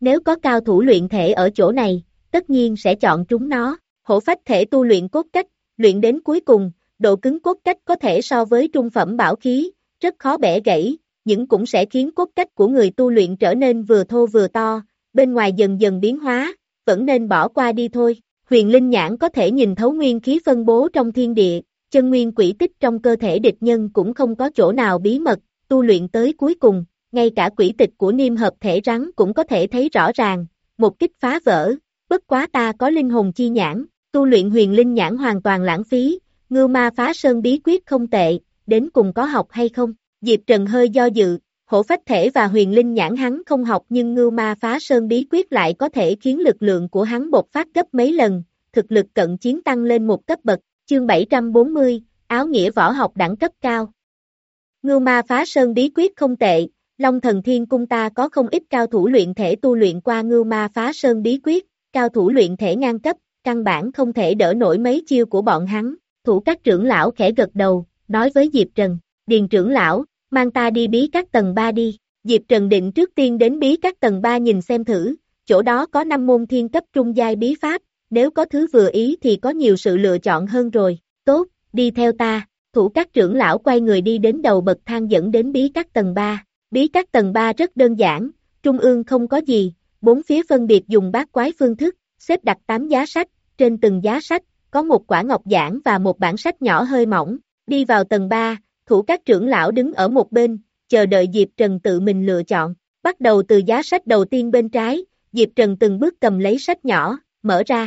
Nếu có cao thủ luyện thể ở chỗ này, tất nhiên sẽ chọn chúng nó. Hổ phách thể tu luyện cốt cách, luyện đến cuối cùng, độ cứng cốt cách có thể so với trung phẩm bảo khí, rất khó bẻ gãy, nhưng cũng sẽ khiến cốt cách của người tu luyện trở nên vừa thô vừa to, bên ngoài dần dần biến hóa, vẫn nên bỏ qua đi thôi. Huyền linh nhãn có thể nhìn thấu nguyên khí phân bố trong thiên địa, chân nguyên quỹ tích trong cơ thể địch nhân cũng không có chỗ nào bí mật, tu luyện tới cuối cùng, ngay cả quỹ tịch của niêm hợp thể rắn cũng có thể thấy rõ ràng, một kích phá vỡ, bất quá ta có linh hồn chi nhãn, tu luyện huyền linh nhãn hoàn toàn lãng phí, ngưu ma phá sơn bí quyết không tệ, đến cùng có học hay không? Diệp Trần hơi do dự, hổ phách thể và huyền linh nhãn hắn không học nhưng ngưu ma phá sơn bí quyết lại có thể khiến lực lượng của hắn bộc phát gấp mấy lần, thực lực cận chiến tăng lên một cấp bậc, chương bảy trăm bốn mươi, áo nghĩa võ học đẳng cấp cao. Ngưu ma phá sơn bí quyết không tệ, Long Thần Thiên Cung ta có không ít cao thủ luyện thể tu luyện qua ngưu ma phá sơn bí quyết, cao thủ luyện thể ngang cấp, căn bản không thể đỡ nổi mấy chiêu của bọn hắn. Thủ các trưởng lão khẽ gật đầu, nói với Diệp Trần, Điền trưởng lão, mang ta đi bí các tầng ba đi. Diệp Trần định trước tiên đến bí các tầng ba nhìn xem thử, chỗ đó có năm môn thiên cấp trung giai bí pháp, nếu có thứ vừa ý thì có nhiều sự lựa chọn hơn rồi. Tốt, đi theo ta. Thủ các trưởng lão quay người đi đến đầu bậc thang dẫn đến bí các tầng ba. Bí các tầng ba rất đơn giản, trung ương không có gì, bốn phía phân biệt dùng bát quái phương thức, xếp đặt tám giá sách, trên từng giá sách, có một quả ngọc giản và một bản sách nhỏ hơi mỏng. Đi vào tầng ba, thủ các trưởng lão đứng ở một bên, chờ đợi Diệp Trần tự mình lựa chọn. Bắt đầu từ giá sách đầu tiên bên trái, Diệp Trần từng bước cầm lấy sách nhỏ, mở ra.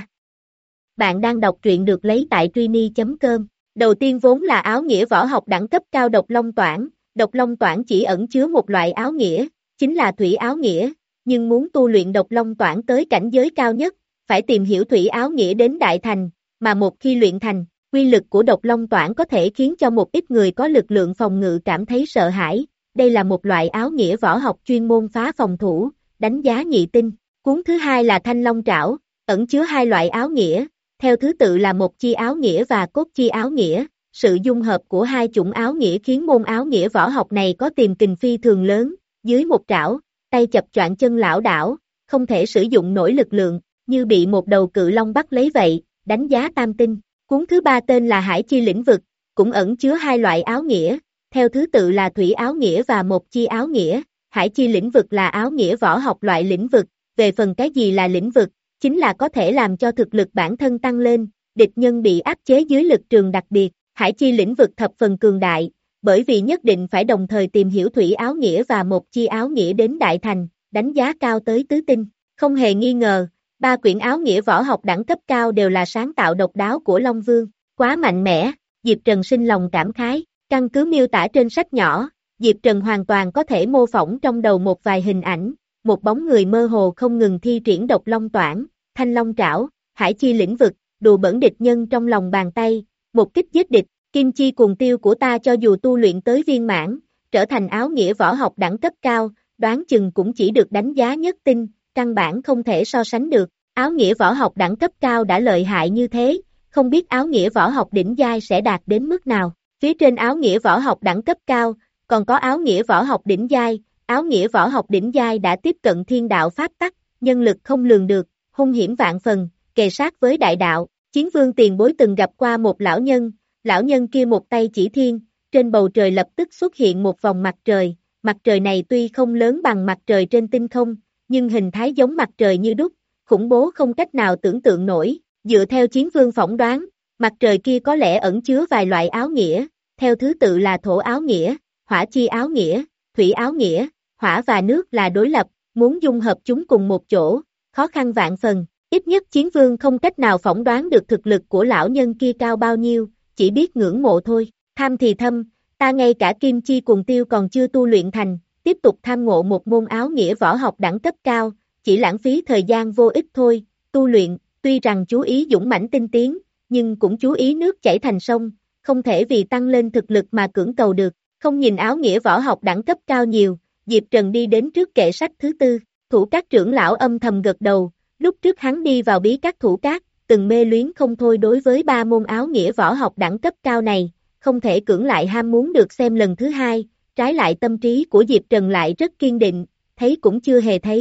Bạn đang đọc truyện được lấy tại Trini chấm com. Đầu tiên vốn là áo nghĩa võ học đẳng cấp cao độc long toản. Độc long toản chỉ ẩn chứa một loại áo nghĩa, chính là thủy áo nghĩa, nhưng muốn tu luyện độc long toản tới cảnh giới cao nhất, phải tìm hiểu thủy áo nghĩa đến đại thành, mà một khi luyện thành, quy lực của độc long toản có thể khiến cho một ít người có lực lượng phòng ngự cảm thấy sợ hãi. Đây là một loại áo nghĩa võ học chuyên môn phá phòng thủ, đánh giá nhị tinh. Cuốn thứ hai là thanh long trảo, ẩn chứa hai loại áo nghĩa, theo thứ tự là một chi áo nghĩa và cốt chi áo nghĩa. Sự dung hợp của hai chủng áo nghĩa khiến môn áo nghĩa võ học này có tiềm kình phi thường lớn, dưới một trảo, tay chập choạng chân lảo đảo, không thể sử dụng nổi lực lượng, như bị một đầu cự long bắt lấy vậy, đánh giá tam tinh. Cuốn thứ ba tên là Hải Chi lĩnh vực, cũng ẩn chứa hai loại áo nghĩa, theo thứ tự là thủy áo nghĩa và một chi áo nghĩa. Hải Chi lĩnh vực là áo nghĩa võ học loại lĩnh vực, về phần cái gì là lĩnh vực, chính là có thể làm cho thực lực bản thân tăng lên, địch nhân bị áp chế dưới lực trường đặc biệt. Hải Chi lĩnh vực thập phần cường đại, bởi vì nhất định phải đồng thời tìm hiểu thủy áo nghĩa và một chi áo nghĩa đến đại thành, đánh giá cao tới tứ tinh. Không hề nghi ngờ, ba quyển áo nghĩa võ học đẳng cấp cao đều là sáng tạo độc đáo của Long Vương, quá mạnh mẽ, Diệp Trần sinh lòng cảm khái, căn cứ miêu tả trên sách nhỏ, Diệp Trần hoàn toàn có thể mô phỏng trong đầu một vài hình ảnh, một bóng người mơ hồ không ngừng thi triển độc long toản, thanh long trảo, Hải Chi lĩnh vực, đùa bỡn địch nhân trong lòng bàn tay. Một kích giết địch, kim chi cuồng tiêu của ta cho dù tu luyện tới viên mãn, trở thành áo nghĩa võ học đẳng cấp cao, đoán chừng cũng chỉ được đánh giá nhất tinh, căn bản không thể so sánh được. Áo nghĩa võ học đẳng cấp cao đã lợi hại như thế, không biết áo nghĩa võ học đỉnh giai sẽ đạt đến mức nào. Phía trên áo nghĩa võ học đẳng cấp cao, còn có áo nghĩa võ học đỉnh giai, áo nghĩa võ học đỉnh giai đã tiếp cận thiên đạo pháp tắc, nhân lực không lường được, hung hiểm vạn phần, kề sát với đại đạo. Chiến vương tiền bối từng gặp qua một lão nhân, lão nhân kia một tay chỉ thiên, trên bầu trời lập tức xuất hiện một vòng mặt trời, mặt trời này tuy không lớn bằng mặt trời trên tinh không, nhưng hình thái giống mặt trời như đúc, khủng bố không cách nào tưởng tượng nổi. Dựa theo chiến vương phỏng đoán, mặt trời kia có lẽ ẩn chứa vài loại áo nghĩa, theo thứ tự là thổ áo nghĩa, hỏa chi áo nghĩa, thủy áo nghĩa, hỏa và nước là đối lập, muốn dung hợp chúng cùng một chỗ, khó khăn vạn phần. Ít nhất chiến vương không cách nào phỏng đoán được thực lực của lão nhân kia cao bao nhiêu, chỉ biết ngưỡng mộ thôi. Tham thì thâm, ta ngay cả kim chi cuồng tiêu còn chưa tu luyện thành, tiếp tục tham ngộ một môn áo nghĩa võ học đẳng cấp cao, chỉ lãng phí thời gian vô ích thôi. Tu luyện, tuy rằng chú ý dũng mãnh tinh tiến, nhưng cũng chú ý nước chảy thành sông, không thể vì tăng lên thực lực mà cưỡng cầu được. Không nhìn áo nghĩa võ học đẳng cấp cao nhiều, Diệp Trần đi đến trước kệ sách thứ tư, thủ các trưởng lão âm thầm gật đầu. Lúc trước hắn đi vào bí các thủ các, từng mê luyến không thôi đối với ba môn áo nghĩa võ học đẳng cấp cao này, không thể cưỡng lại ham muốn được xem lần thứ hai, trái lại tâm trí của Diệp Trần lại rất kiên định, thấy cũng chưa hề thấy,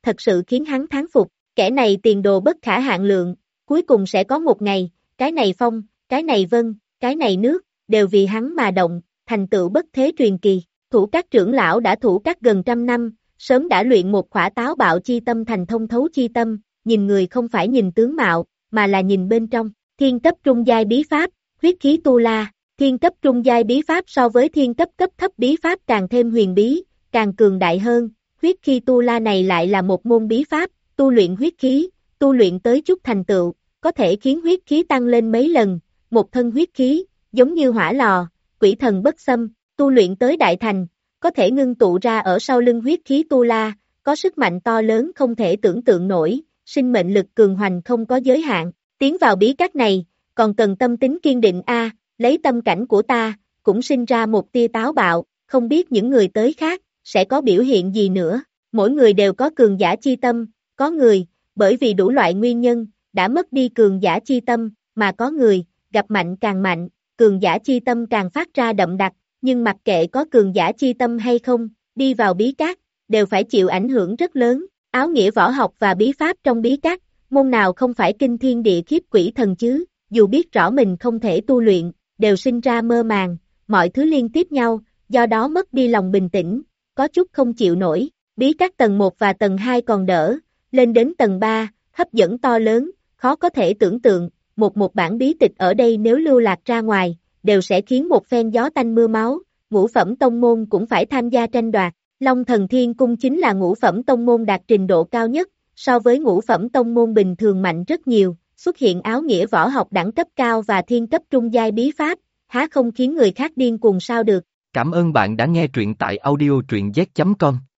thật sự khiến hắn thán phục, kẻ này tiền đồ bất khả hạn lượng, cuối cùng sẽ có một ngày, cái này phong, cái này vân, cái này nước, đều vì hắn mà động, thành tựu bất thế truyền kỳ. Thủ các trưởng lão đã thủ các gần trăm năm, sớm đã luyện một khỏa táo bạo chi tâm thành thông thấu chi tâm, nhìn người không phải nhìn tướng mạo, mà là nhìn bên trong. Thiên cấp trung giai bí pháp, huyết khí tu la. Thiên cấp trung giai bí pháp so với thiên cấp cấp thấp bí pháp càng thêm huyền bí, càng cường đại hơn. Huyết khí tu la này lại là một môn bí pháp, tu luyện huyết khí, tu luyện tới chút thành tựu, có thể khiến huyết khí tăng lên mấy lần. Một thân huyết khí, giống như hỏa lò, quỷ thần bất xâm, tu luyện tới đại thành, có thể ngưng tụ ra ở sau lưng huyết khí tu la, có sức mạnh to lớn không thể tưởng tượng nổi, sinh mệnh lực cường hoành không có giới hạn. Tiến vào bí các này, còn cần tâm tính kiên định a, lấy tâm cảnh của ta, cũng sinh ra một tia táo bạo, không biết những người tới khác, sẽ có biểu hiện gì nữa. Mỗi người đều có cường giả chi tâm, có người, bởi vì đủ loại nguyên nhân, đã mất đi cường giả chi tâm, mà có người, gặp mạnh càng mạnh, cường giả chi tâm càng phát ra đậm đặc, nhưng mặc kệ có cường giả chi tâm hay không, đi vào bí các, đều phải chịu ảnh hưởng rất lớn. Áo nghĩa võ học và bí pháp trong bí các, môn nào không phải kinh thiên địa khiếp quỷ thần chứ, dù biết rõ mình không thể tu luyện, đều sinh ra mơ màng, mọi thứ liên tiếp nhau, do đó mất đi lòng bình tĩnh, có chút không chịu nổi. Bí các tầng một và tầng hai còn đỡ, lên đến tầng ba, hấp dẫn to lớn, khó có thể tưởng tượng, một một bản bí tịch ở đây nếu lưu lạc ra ngoài, đều sẽ khiến một phen gió tanh mưa máu, ngũ phẩm tông môn cũng phải tham gia tranh đoạt. Long Thần Thiên Cung chính là ngũ phẩm tông môn đạt trình độ cao nhất, so với ngũ phẩm tông môn bình thường mạnh rất nhiều, xuất hiện áo nghĩa võ học đẳng cấp cao và thiên cấp trung giai bí pháp, há không khiến người khác điên cuồng sao được. Cảm ơn bạn đã nghe truyện tại audio truyện z chấm com.